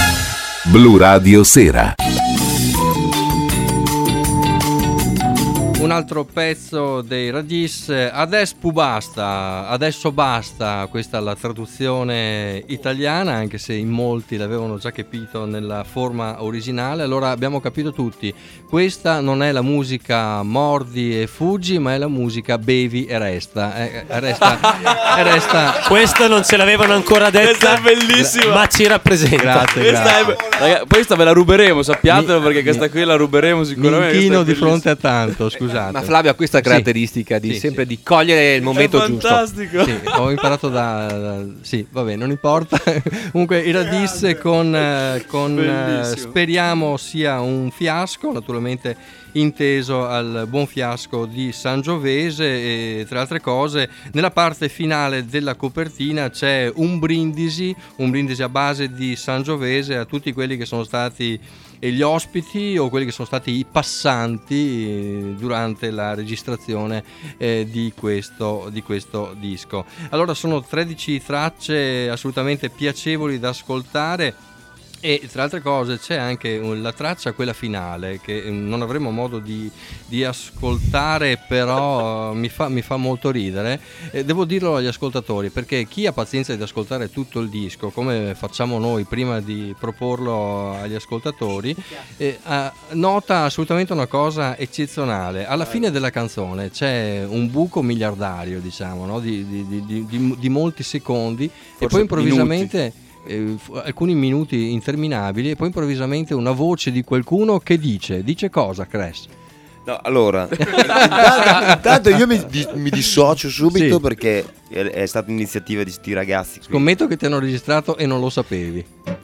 Blu Radio Sera. Un altro pezzo dei Radis, adesso basta, adesso basta, questa è la traduzione italiana, anche se in molti l'avevano già capito nella forma originale. Allora abbiamo capito tutti, questa non è la musica mordi e fuggi, ma è la musica bevi e resta. Eh, resta, resta. Questa non ce l'avevano ancora detta, questa è bellissima, ma ci rappresenta. Grazie, questa grazie. È, ragazzi, questa ve la ruberemo, sappiatelo, mi, perché questa qui la ruberemo sicuramente. Mi inchino di fronte a tanto, scusate. Ma Flavio ha questa caratteristica sì, di sì, sempre sì. di cogliere il momento è giusto. Fantastico. Sì, ho imparato da, da sì, vabbè, non importa. Comunque i Radis con, eh, con eh, speriamo sia un fiasco, naturalmente inteso al buon fiasco di Sangiovese, e tra altre cose nella parte finale della copertina c'è un brindisi, un brindisi a base di Sangiovese a tutti quelli che sono stati gli ospiti o quelli che sono stati i passanti durante la registrazione eh, di, questo, di questo disco. Allora sono tredici tracce assolutamente piacevoli da ascoltare. E tra altre cose c'è anche la traccia, quella finale, che non avremo modo di, di ascoltare, però mi fa, mi fa molto ridere. E devo dirlo agli ascoltatori, perché chi ha pazienza di ascoltare tutto il disco, come facciamo noi prima di proporlo agli ascoltatori, eh, nota assolutamente una cosa eccezionale. Alla fine della canzone c'è un buco miliardario, diciamo, no? di, di, di, di, di molti secondi, forse, e poi improvvisamente... Minuti. Eh, alcuni minuti interminabili, e poi improvvisamente una voce di qualcuno che dice dice cosa, Cres? No, allora intanto, intanto io mi, mi dissocio subito, sì, perché è, è stata un'iniziativa di sti ragazzi qui. Scommetto che ti hanno registrato e non lo sapevi.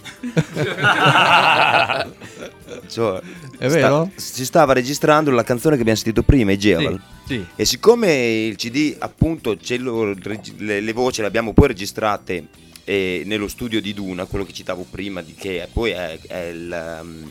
Cioè, è vero? Sta, si stava registrando la canzone che abbiamo sentito prima, i Geval, sì, sì. E siccome il C D appunto c'è lo, le, le voci le abbiamo poi registrate e nello studio di Duna, quello che citavo prima, di che poi è, è il um,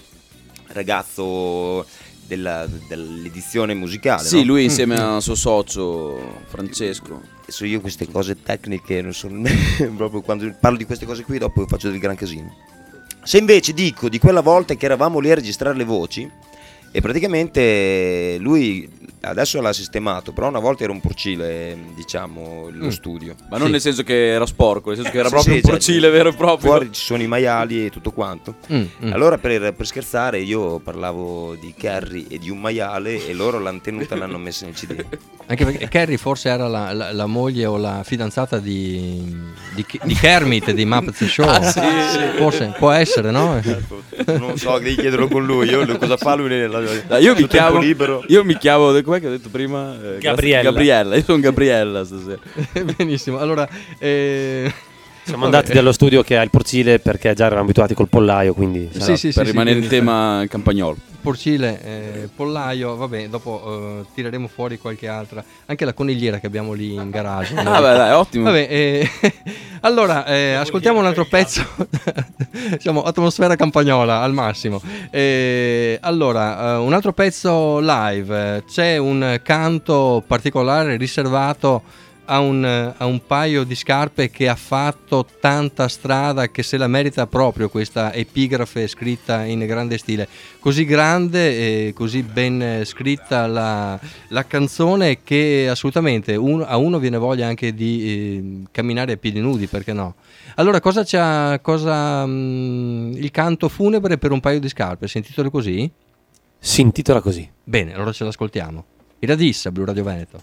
ragazzo della, dell'edizione musicale, sì, no? lui insieme al suo socio Francesco. Adesso io queste cose tecniche non sono proprio, quando parlo di queste cose qui dopo faccio del gran casino. Se invece dico di quella volta che eravamo lì a registrare le voci, e praticamente lui adesso l'ha sistemato, però una volta era un porcile, diciamo, lo mm. studio. Ma non sì. nel senso che era sporco, nel senso che era sì, proprio sì, un porcile, cioè, vero e proprio. Fuori ci sono i maiali e tutto quanto. Mm, mm. Allora per, per scherzare io parlavo di Kerry e di un maiale, e loro l'hanno tenuta e l'hanno messa nel C D. Anche perché Kerry forse era la, la, la moglie o la fidanzata di, di, di Kermit di Muppet Show. Ah, sì, sì. Forse può essere, no? Non so, devi chiederlo con lui. Io cosa fa lui nella, no, io mi chiamo libero. Io mi chiamo, com'è che ho detto prima? Eh, Gabriella. Gabriella, io sono Gabriella stasera. Benissimo. Allora eh... siamo andati dallo studio che ha il porcile, perché già eravamo abituati col pollaio, quindi sì, sì, sì, per sì, rimanere sì, in tema campagnolo. Porcile, eh, pollaio, vabbè, dopo eh, tireremo fuori qualche altra, anche la conigliera che abbiamo lì in garage. Ah, no? Beh, dai, ottimo. Vabbè, eh, allora eh, ascoltiamo un altro pezzo. Siamo atmosfera campagnola al massimo. Eh, allora, eh, un altro pezzo live. C'è un canto particolare riservato a un, a un paio di scarpe che ha fatto tanta strada, che se la merita proprio questa epigrafe scritta in grande stile, così grande e così ben scritta la, la canzone, che assolutamente un, a uno viene voglia anche di eh, camminare a piedi nudi, perché no? Allora cosa c'ha, cosa mh, il canto funebre per un paio di scarpe, si intitola così? Si intitola così. Bene, allora ce l'ascoltiamo. I Radis, Blu Radio Veneto.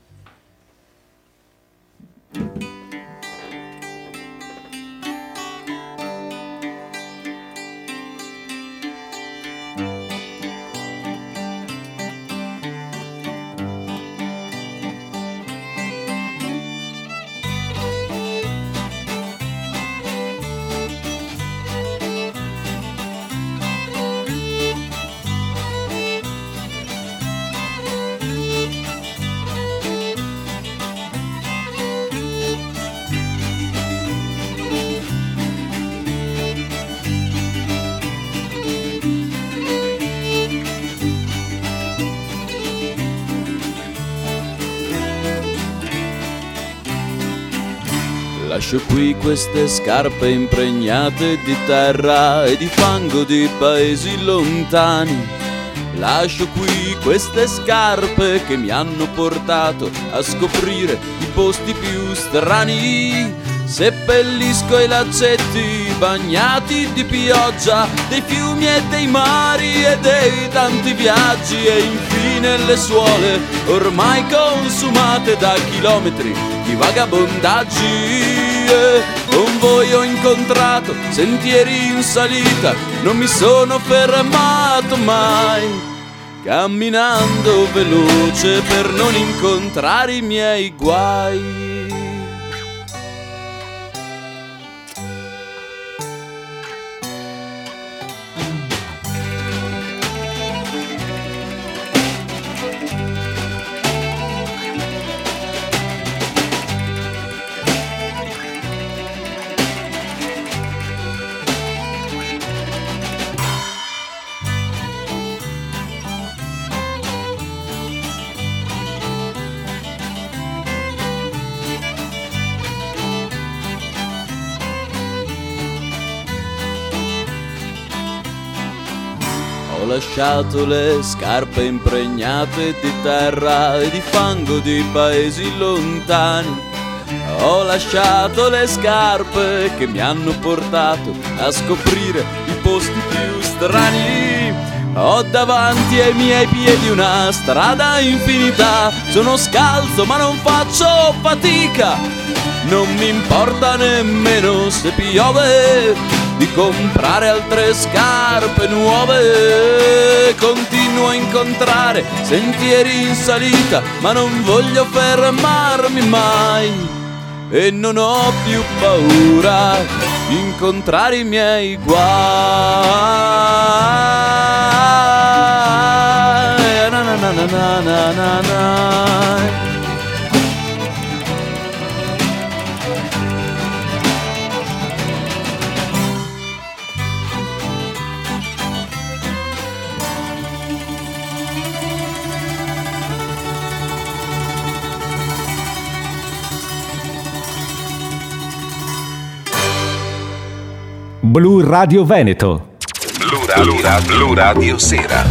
Lascio qui queste scarpe impregnate di terra e di fango di paesi lontani, Lascio qui queste scarpe che mi hanno portato a scoprire i posti più strani. Seppellisco i laccetti bagnati di pioggia dei fiumi e dei mari e dei tanti viaggi, e infine le suole ormai consumate da chilometri di vagabondaggi. E con voi ho incontrato sentieri in salita, non mi sono fermato mai, camminando veloce per non incontrare i miei guai. Ho lasciato le scarpe impregnate di terra e di fango di paesi lontani. Ho lasciato le scarpe che mi hanno portato a scoprire i posti più strani. Ho davanti ai miei piedi una strada infinita, sono scalzo ma non faccio fatica. Non mi importa nemmeno se piove di comprare altre scarpe nuove. Continuo a incontrare sentieri in salita, ma non voglio fermarmi mai. E non ho più paura di incontrare i miei guai. Na na na na na na na. Blu Radio Veneto. Blu Radio, Blu Radio Sera.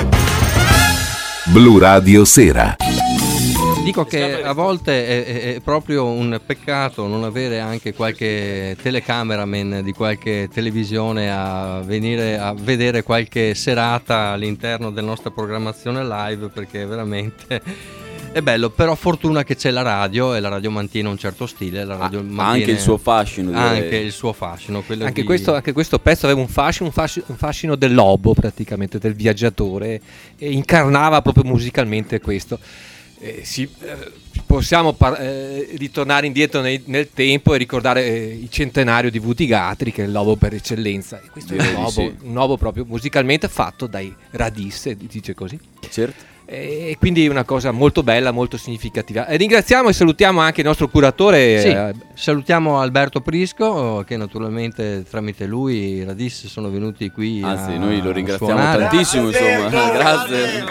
Blu Radio Sera. Dico che a volte è, è, è proprio un peccato non avere anche qualche telecameraman di qualche televisione a venire a vedere qualche serata all'interno della nostra programmazione live, perché veramente è bello. Però fortuna che c'è la radio, e la radio mantiene un certo stile, la radio ah, mantiene anche il suo fascino, direi. anche il suo fascino quello anche, di... questo, anche questo pezzo aveva un fascino, un fascino, un fascino del lobo, praticamente del viaggiatore, e incarnava proprio musicalmente questo. Eh, sì, eh, possiamo par- eh, ritornare indietro nei, nel tempo e ricordare eh, il centenario di Woody Guthrie, che è il lobo per eccellenza. E questo è un lobo, sì. un lobo proprio musicalmente fatto dai Radis, dice così. Certo. E quindi una cosa molto bella, molto significativa. E ringraziamo e salutiamo anche il nostro curatore. Sì, eh, salutiamo Alberto Prisco, che naturalmente tramite lui i Radis sono venuti qui. Anzi, a noi lo ringraziamo suonare. tantissimo, insomma. Grazie.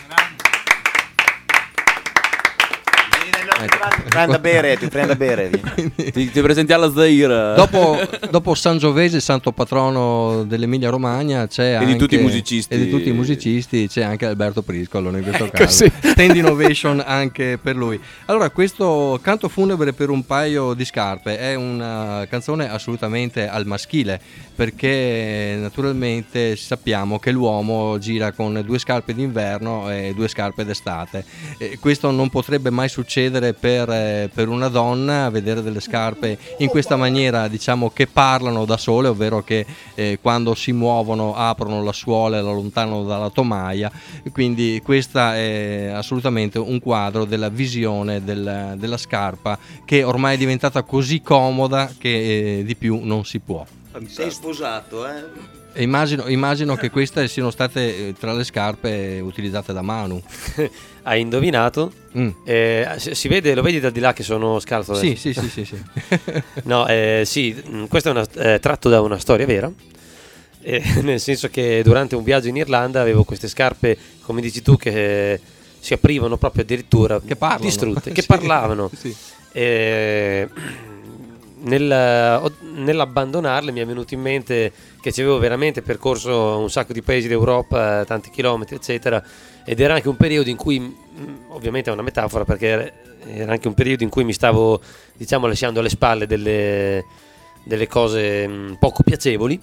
Ti prendi a bere, ti prendi a bere. Ti, ti presenti alla Zaira. Dopo, dopo Sangiovese, santo patrono dell'Emilia Romagna, c'è e anche, di tutti i musicisti. e di tutti i musicisti c'è anche Alberto Prisco, allora in questo Ecco, caso sì. standing ovation anche per lui. Allora, questo Canto funebre per un paio di scarpe è una canzone assolutamente al maschile, perché naturalmente sappiamo che l'uomo gira con due scarpe d'inverno e due scarpe d'estate. E questo non potrebbe mai succedere per, eh, per una donna, vedere delle scarpe in questa maniera, diciamo, che parlano da sole, ovvero che eh, quando si muovono aprono la suola e la allontanano dalla tomaia. Quindi questa è assolutamente un quadro della visione del, della scarpa, che ormai è diventata così comoda che eh, di più non si può. Sei sposato, eh? E immagino, immagino che queste siano state eh, tra le scarpe utilizzate da Manu. Hai indovinato? Mm. Eh, si, si vede, lo vedi da di là che sono scalzo? Sì, sì, sì, sì, sì. No, eh, sì, mh, questo è una, eh, tratto da una storia vera. Eh, nel senso che durante un viaggio in Irlanda avevo queste scarpe, come dici tu, che eh, si aprivano proprio addirittura che parlano. distrutte, che Sì, parlavano. sì. Eh, nel, nell'abbandonarle mi è venuto in mente che ci avevo veramente percorso un sacco di paesi d'Europa, tanti chilometri eccetera, ed era anche un periodo in cui, ovviamente è una metafora perché era anche un periodo in cui mi stavo, diciamo, lasciando alle spalle delle, delle cose poco piacevoli,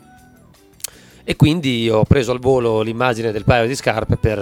e quindi ho preso al volo l'immagine del paio di scarpe per,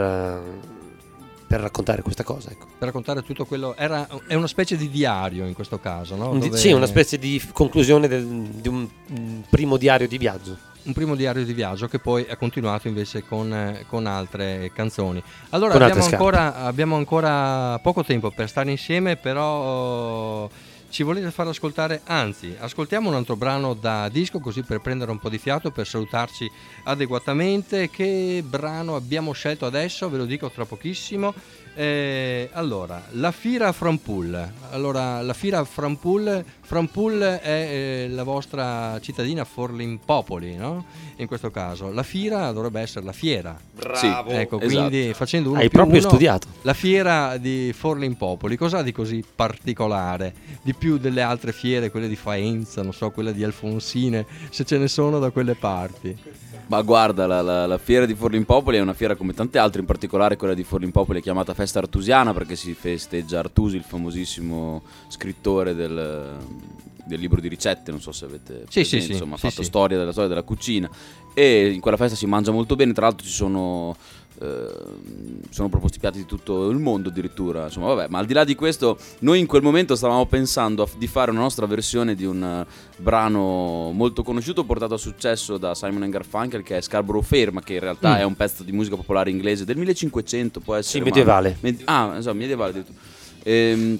per raccontare questa cosa, ecco. Per raccontare tutto quello, era, è una specie di diario in questo caso, no? Un di- Dove- Sì, una specie di f- conclusione del- di un, un primo diario di viaggio. Un primo diario di viaggio che poi è continuato invece con, eh, con altre canzoni. Allora Con abbiamo altre scarpe. ancora, abbiamo ancora poco tempo per stare insieme, però ci volete far ascoltare, anzi ascoltiamo un altro brano da disco così per prendere un po' di fiato, per salutarci adeguatamente. Che brano abbiamo scelto adesso? Ve lo dico tra pochissimo. Eh, allora, la Fira Franpool. Allora, la Fira Franpool, Franpool è eh, la vostra cittadina Forlimpopoli, no? In questo caso, la Fira dovrebbe essere la fiera. Bravo. Ecco, Esatto. quindi facendo uno Hai più proprio uno, studiato. la fiera di Forlimpopoli, cos'ha di così particolare? Di più delle altre fiere, quelle di Faenza, non so, quelle di Alfonsine, se ce ne sono da quelle parti. Ma guarda, la, la, la fiera di Forlimpopoli è una fiera come tante altre, in particolare quella di Forlimpopoli è chiamata Festa Artusiana perché si festeggia Artusi, il famosissimo scrittore del, del libro di ricette, non so se avete Sì, presente, sì, sì, insomma, ha sì, fatto sì. storia della storia della cucina, e in quella festa si mangia molto bene, tra l'altro ci sono eh, sono proposti piatti di tutto il mondo addirittura, insomma, vabbè, ma al di là di questo noi in quel momento stavamo pensando a- di fare una nostra versione di un eh, brano molto conosciuto portato a successo da Simon and Garfunkel, che è Scarborough Fair, ma che in realtà Mm. è un pezzo di musica popolare inglese del millecinquecento, può essere, Sì, ma- medievale. Med- ah, esatto, medievale addirittura. Ehm,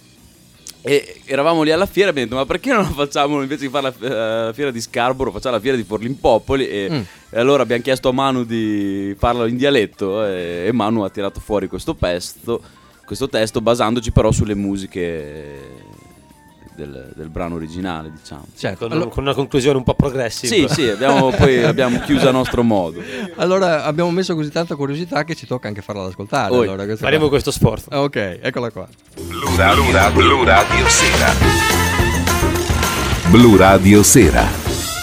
e eravamo lì alla fiera e abbiamo detto: ma perché non la facciamo, invece di fare la, eh, la fiera di Scarborough, facciamo la fiera di Forlimpopoli? E, Mm. e allora abbiamo chiesto a Manu di farlo in dialetto, e, e Manu ha tirato fuori questo testo, questo testo basandoci però sulle musiche del, del brano originale, diciamo. Certo. Con, con una conclusione un po' progressiva. Sì, sì, abbiamo, poi l'abbiamo chiusa a nostro modo. Allora abbiamo messo così tanta curiosità che ci tocca anche farla ad ascoltare. Oi, allora, questo faremo qua. questo sforzo. Ok, eccola qua. Blu Radio, Blu Radio Sera. Blu Radio Sera.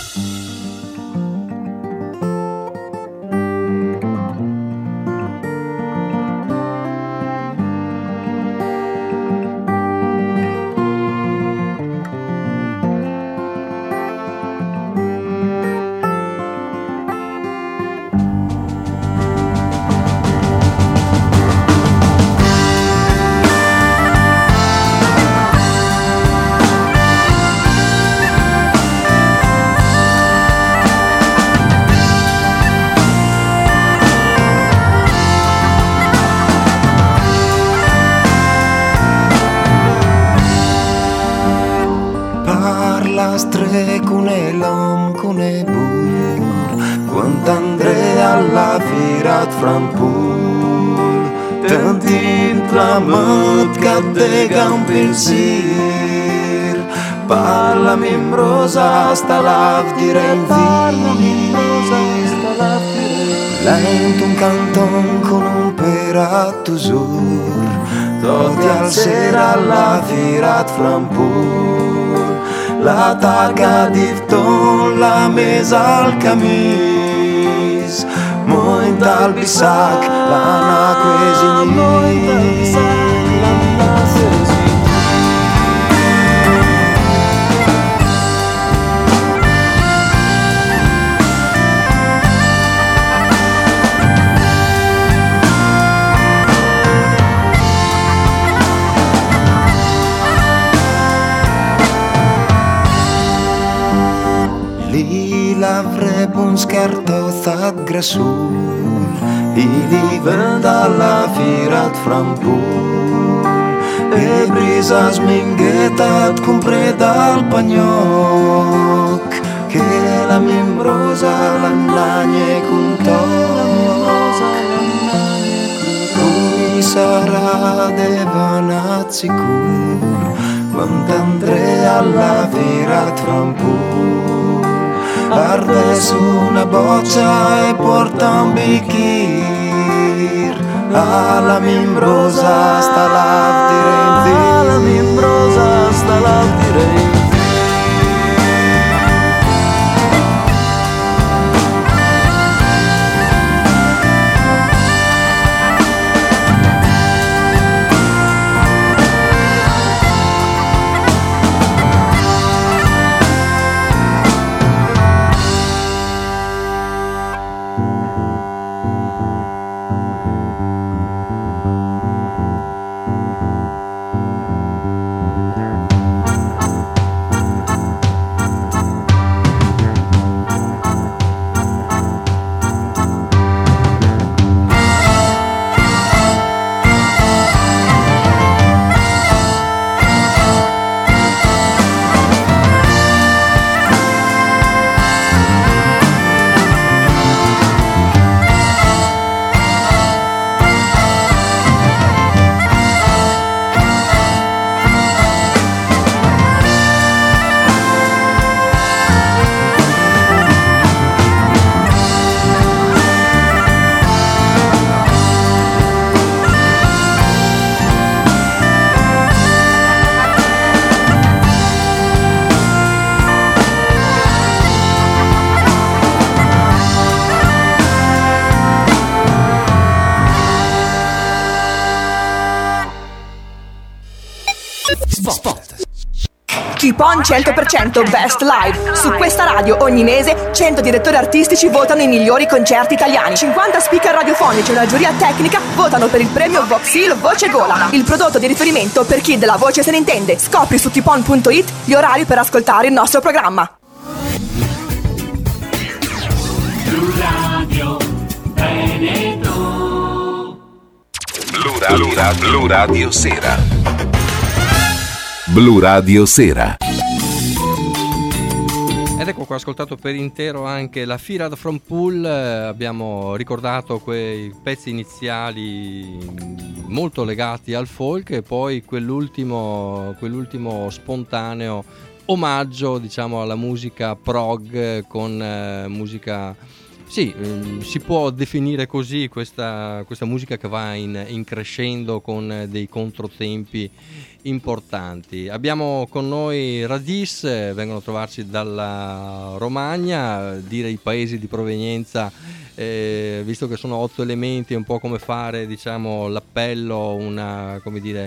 Parla strecune l'om con e bur quando andrei alla fiera Franpool tanti la mat che te un pensier parla membrosa sta lav dire in lento un canton con un peratto sur tutti al sera alla fiera Franpool la targa di ton, la mesa al camis Moin dal bisac, la na Moin dal bisac, la na Lì l'avrebbe un scartozat grasul Ili venda la firat Franpool E brisa sminghetat compre dal pagnoc Che la membrosa l'annagne con toc Lui sarà devanat sicur Quando andrei alla firat Franpool Arde su una boccia e porta un bicchier alla membrosa sta la alla membrosa sta la Keep On cento per cento Best Live. Su questa radio ogni mese cento direttori artistici votano i migliori concerti italiani. cinquanta speaker radiofonici e una giuria tecnica votano per il premio Voxil Voce Gola, il prodotto di riferimento per chi della voce se ne intende. Scopri su tipon punto it gli orari per ascoltare il nostro programma. Blu Radio Veneto. Blu Radio, Blu Radio Sera. Blu Radio Sera. Ed ecco qua, ascoltato per intero anche la Firad from Pool, eh, abbiamo ricordato quei pezzi iniziali molto legati al folk e poi quell'ultimo, quell'ultimo spontaneo omaggio, diciamo, alla musica prog con eh, musica, sì, eh, si può definire così questa, questa musica che va in, in crescendo con dei controtempi importanti. Abbiamo con noi Radis, vengono a trovarci dalla Romagna, dire i paesi di provenienza, eh, visto che sono otto elementi, è un po' come fare, diciamo, l'appello, una, come dire,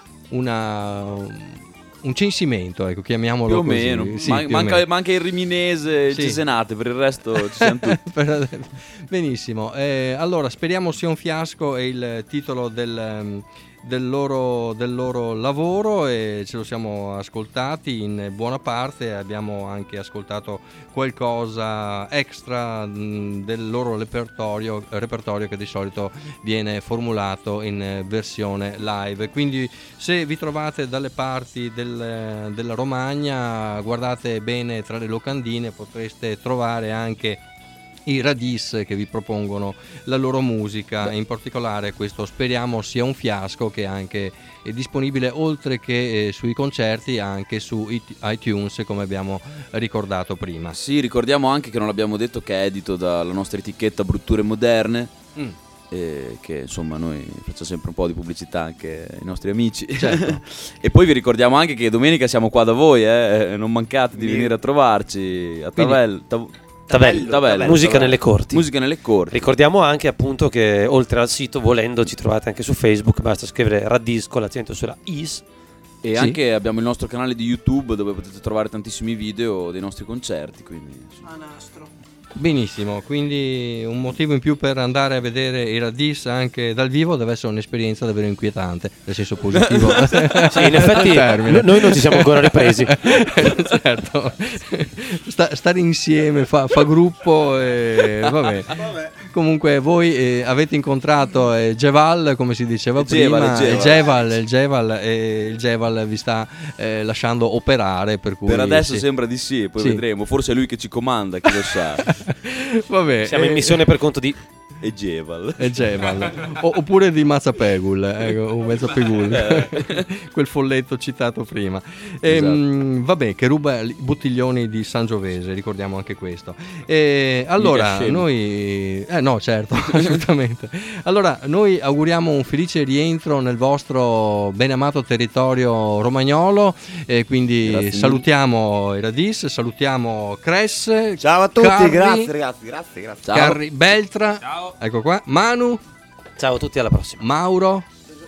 una, un censimento, ecco, chiamiamolo più o così. meno, Sì, Man- più o manca, meno. manca il riminese e il Sì. cesenate, per il resto ci siamo tutti. Benissimo, eh, allora speriamo sia un fiasco, è il titolo del, del, loro, del loro lavoro e ce lo siamo ascoltati in buona parte, abbiamo anche ascoltato qualcosa extra mh, del loro repertorio, repertorio che di solito viene formulato in versione live. Quindi se vi trovate dalle parti del, della Romagna, guardate bene tra le locandine, potreste trovare anche i Radis che vi propongono la loro musica, in particolare questo speriamo sia un fiasco, che anche è disponibile oltre che eh, sui concerti anche su iTunes, come abbiamo ricordato prima. Sì, ricordiamo anche che non l'abbiamo detto che è edito dalla nostra etichetta Brutture Moderne. Mm. Eh, che insomma noi facciamo sempre un po' di pubblicità anche ai nostri amici. Certo. E poi vi ricordiamo anche che domenica siamo qua da voi, eh? Non mancate di venire a trovarci a Tavel. Tav- Tavello, Tavello, musica Tavello. nelle corti. Musica nelle corti. Ricordiamo anche appunto che oltre al sito, volendo, ci trovate anche su Facebook, basta scrivere Radis con l'accento sulla is. E Sì. anche abbiamo il nostro canale di YouTube dove potete trovare tantissimi video dei nostri concerti, quindi A nastro. Benissimo, quindi un motivo in più per andare a vedere i Radis anche dal vivo deve essere un'esperienza davvero inquietante, nel senso positivo. Sì, in effetti Termine. noi non ci siamo ancora ripresi. Certo, Sta- stare insieme fa, fa gruppo e vabbè. Comunque voi eh, avete incontrato eh, Jeval, come si diceva Jeval, prima, Jeval. il Jeval, il Jeval, e il Jeval vi sta eh, lasciando operare, per cui per adesso sì. sembra di sì, poi Sì. vedremo, forse è lui che ci comanda, chi lo sa. Vabbè, Siamo in eh, missione per conto di E Jeval. E Jeval. O- oppure di Mazzapegul, ecco, o Mezzapegul, Eh. quel folletto citato prima. Ehm, vabbè, che ruba i bottiglioni di Sangiovese, ricordiamo anche questo. E allora, Mica scemo. noi... Eh no, certo, assolutamente. Allora, noi auguriamo un felice rientro nel vostro beneamato territorio romagnolo, e quindi Grazie. salutiamo i Radis, salutiamo Cress. Ciao a tutti, Carri, grazie ragazzi, grazie, grazie. Ciao. Carri Beltra. Ecco qua, Manu, ciao a tutti, alla prossima. Mauro,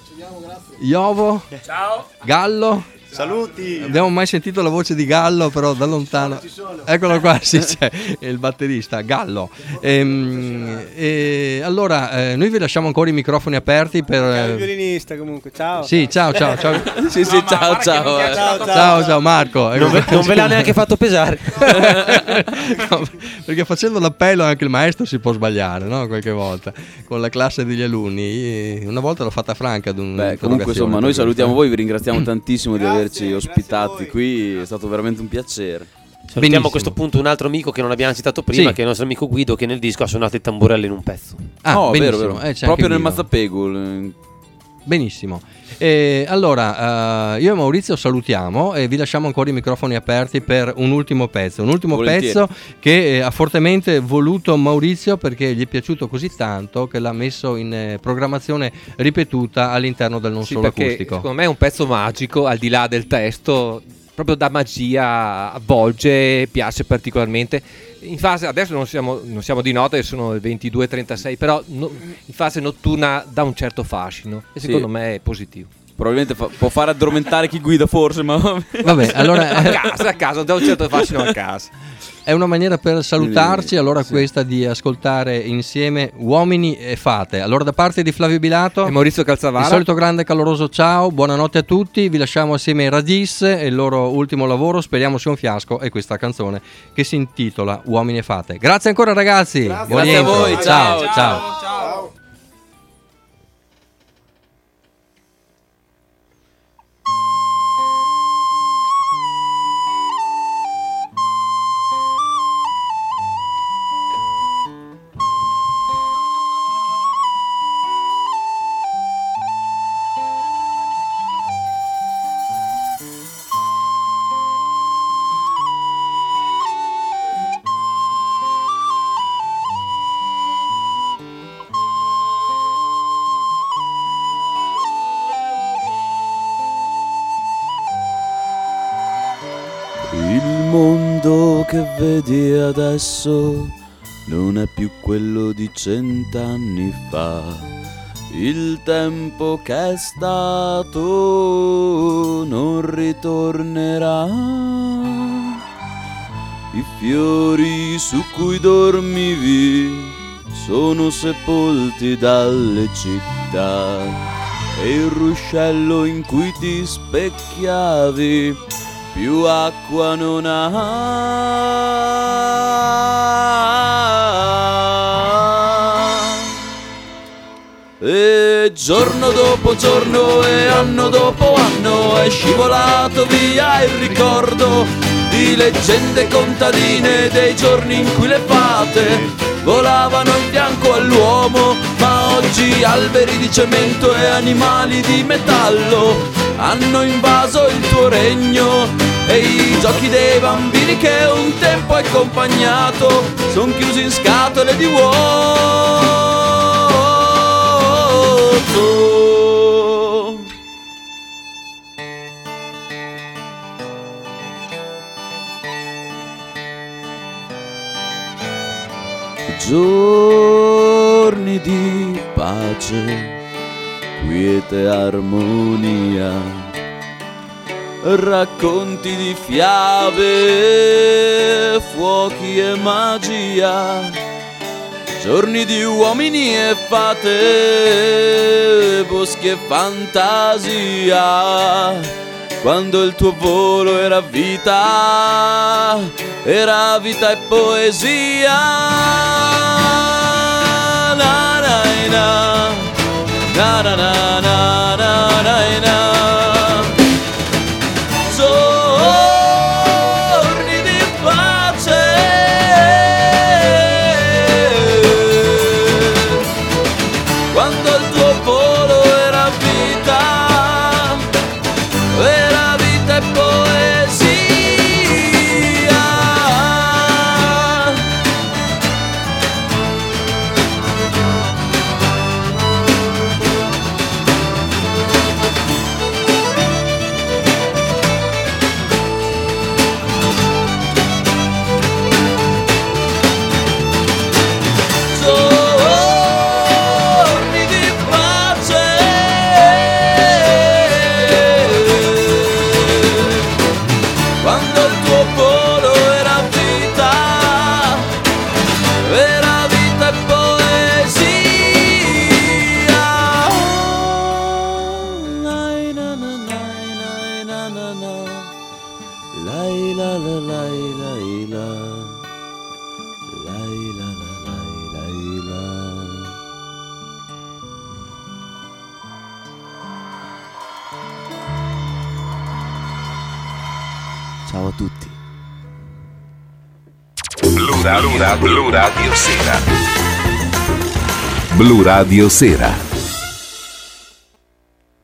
Iovo, Ciao. Gallo. Saluti. Abbiamo mai sentito la voce di Gallo, però da lontano. Eccolo qua, sì, c'è il batterista Gallo. Ehm, e allora, eh, noi vi lasciamo ancora i microfoni aperti per. Il eh, violinista comunque, ciao. Sì, ciao, ciao, ciao. Sì, sì, ciao, ciao. eh. Ciao, Ciao, ciao Marco. Non ve, non ve l'ha neanche fatto pesare. No, perché facendo l'appello anche il maestro si può sbagliare, no? Qualche volta con la classe degli alunni. Una volta l'ho fatta franca ad un. Beh, comunque insomma, noi salutiamo voi, vi ringraziamo tantissimo di averci ospitati qui, è stato veramente un piacere. Salutiamo Benissimo. a questo punto un altro amico che non abbiamo citato prima, Sì. che è il nostro amico Guido, che nel disco ha suonato il tamburello in un pezzo. Ah, oh, vero, benissimo. vero. Eh, c'è Proprio anche nel Guido. Mazzapegul. Benissimo. E allora, eh, io e Maurizio salutiamo e vi lasciamo ancora i microfoni aperti per un ultimo pezzo. Un ultimo Volentieri. pezzo che eh, ha fortemente voluto Maurizio perché gli è piaciuto così tanto che l'ha messo in eh, programmazione ripetuta all'interno del non Sì, solo perché acustico. secondo me è un pezzo magico, al di là del testo, proprio da magia, avvolge, piace particolarmente. In fase, adesso non siamo, non siamo di notte, sono le ventidue e trentasei, però no- in fase notturna dà un certo fascino e Sì. secondo me è positivo. Probabilmente fa- può fare addormentare chi guida forse, ma vabbè, allora a casa, a casa, non certo facile a casa. È una maniera per salutarci, allora sì. Questa di ascoltare insieme Uomini e Fate. Allora da parte di Flavio Bilato e Maurizio Calzavara, il solito grande e caloroso ciao, buonanotte a tutti, vi lasciamo assieme ai Radis e il loro ultimo lavoro, speriamo sia un fiasco, e questa canzone che si intitola Uomini e Fate. Grazie ancora ragazzi, grazie, buon grazie a rientro. voi, ciao, ciao. ciao. Ciao. Che vedi adesso non è più quello di cent'anni fa. Il tempo che è stato non ritornerà. I fiori su cui dormivi sono sepolti dalle città e il ruscello in cui ti specchiavi più acqua non ha. E giorno dopo giorno e anno dopo anno è scivolato via il ricordo di leggende contadine dei giorni in cui le fate volavano in fianco all'uomo, ma oggi alberi di cemento e animali di metallo hanno invaso il tuo regno e i giochi dei bambini che un tempo hai accompagnato son chiusi in scatole di vuoto. Giorni di pace, quiete armonia, racconti di fiabe, fuochi e magia, giorni di uomini e fate, boschi e fantasia, quando il tuo volo era vita, era vita e poesia. Na na na na na na na na na na. Giorni di pace, quando il tuo volo era vita, era vita e poesia. Ciao a tutti. Blu Radio, Blu Radio Sera. Blu Radio Sera.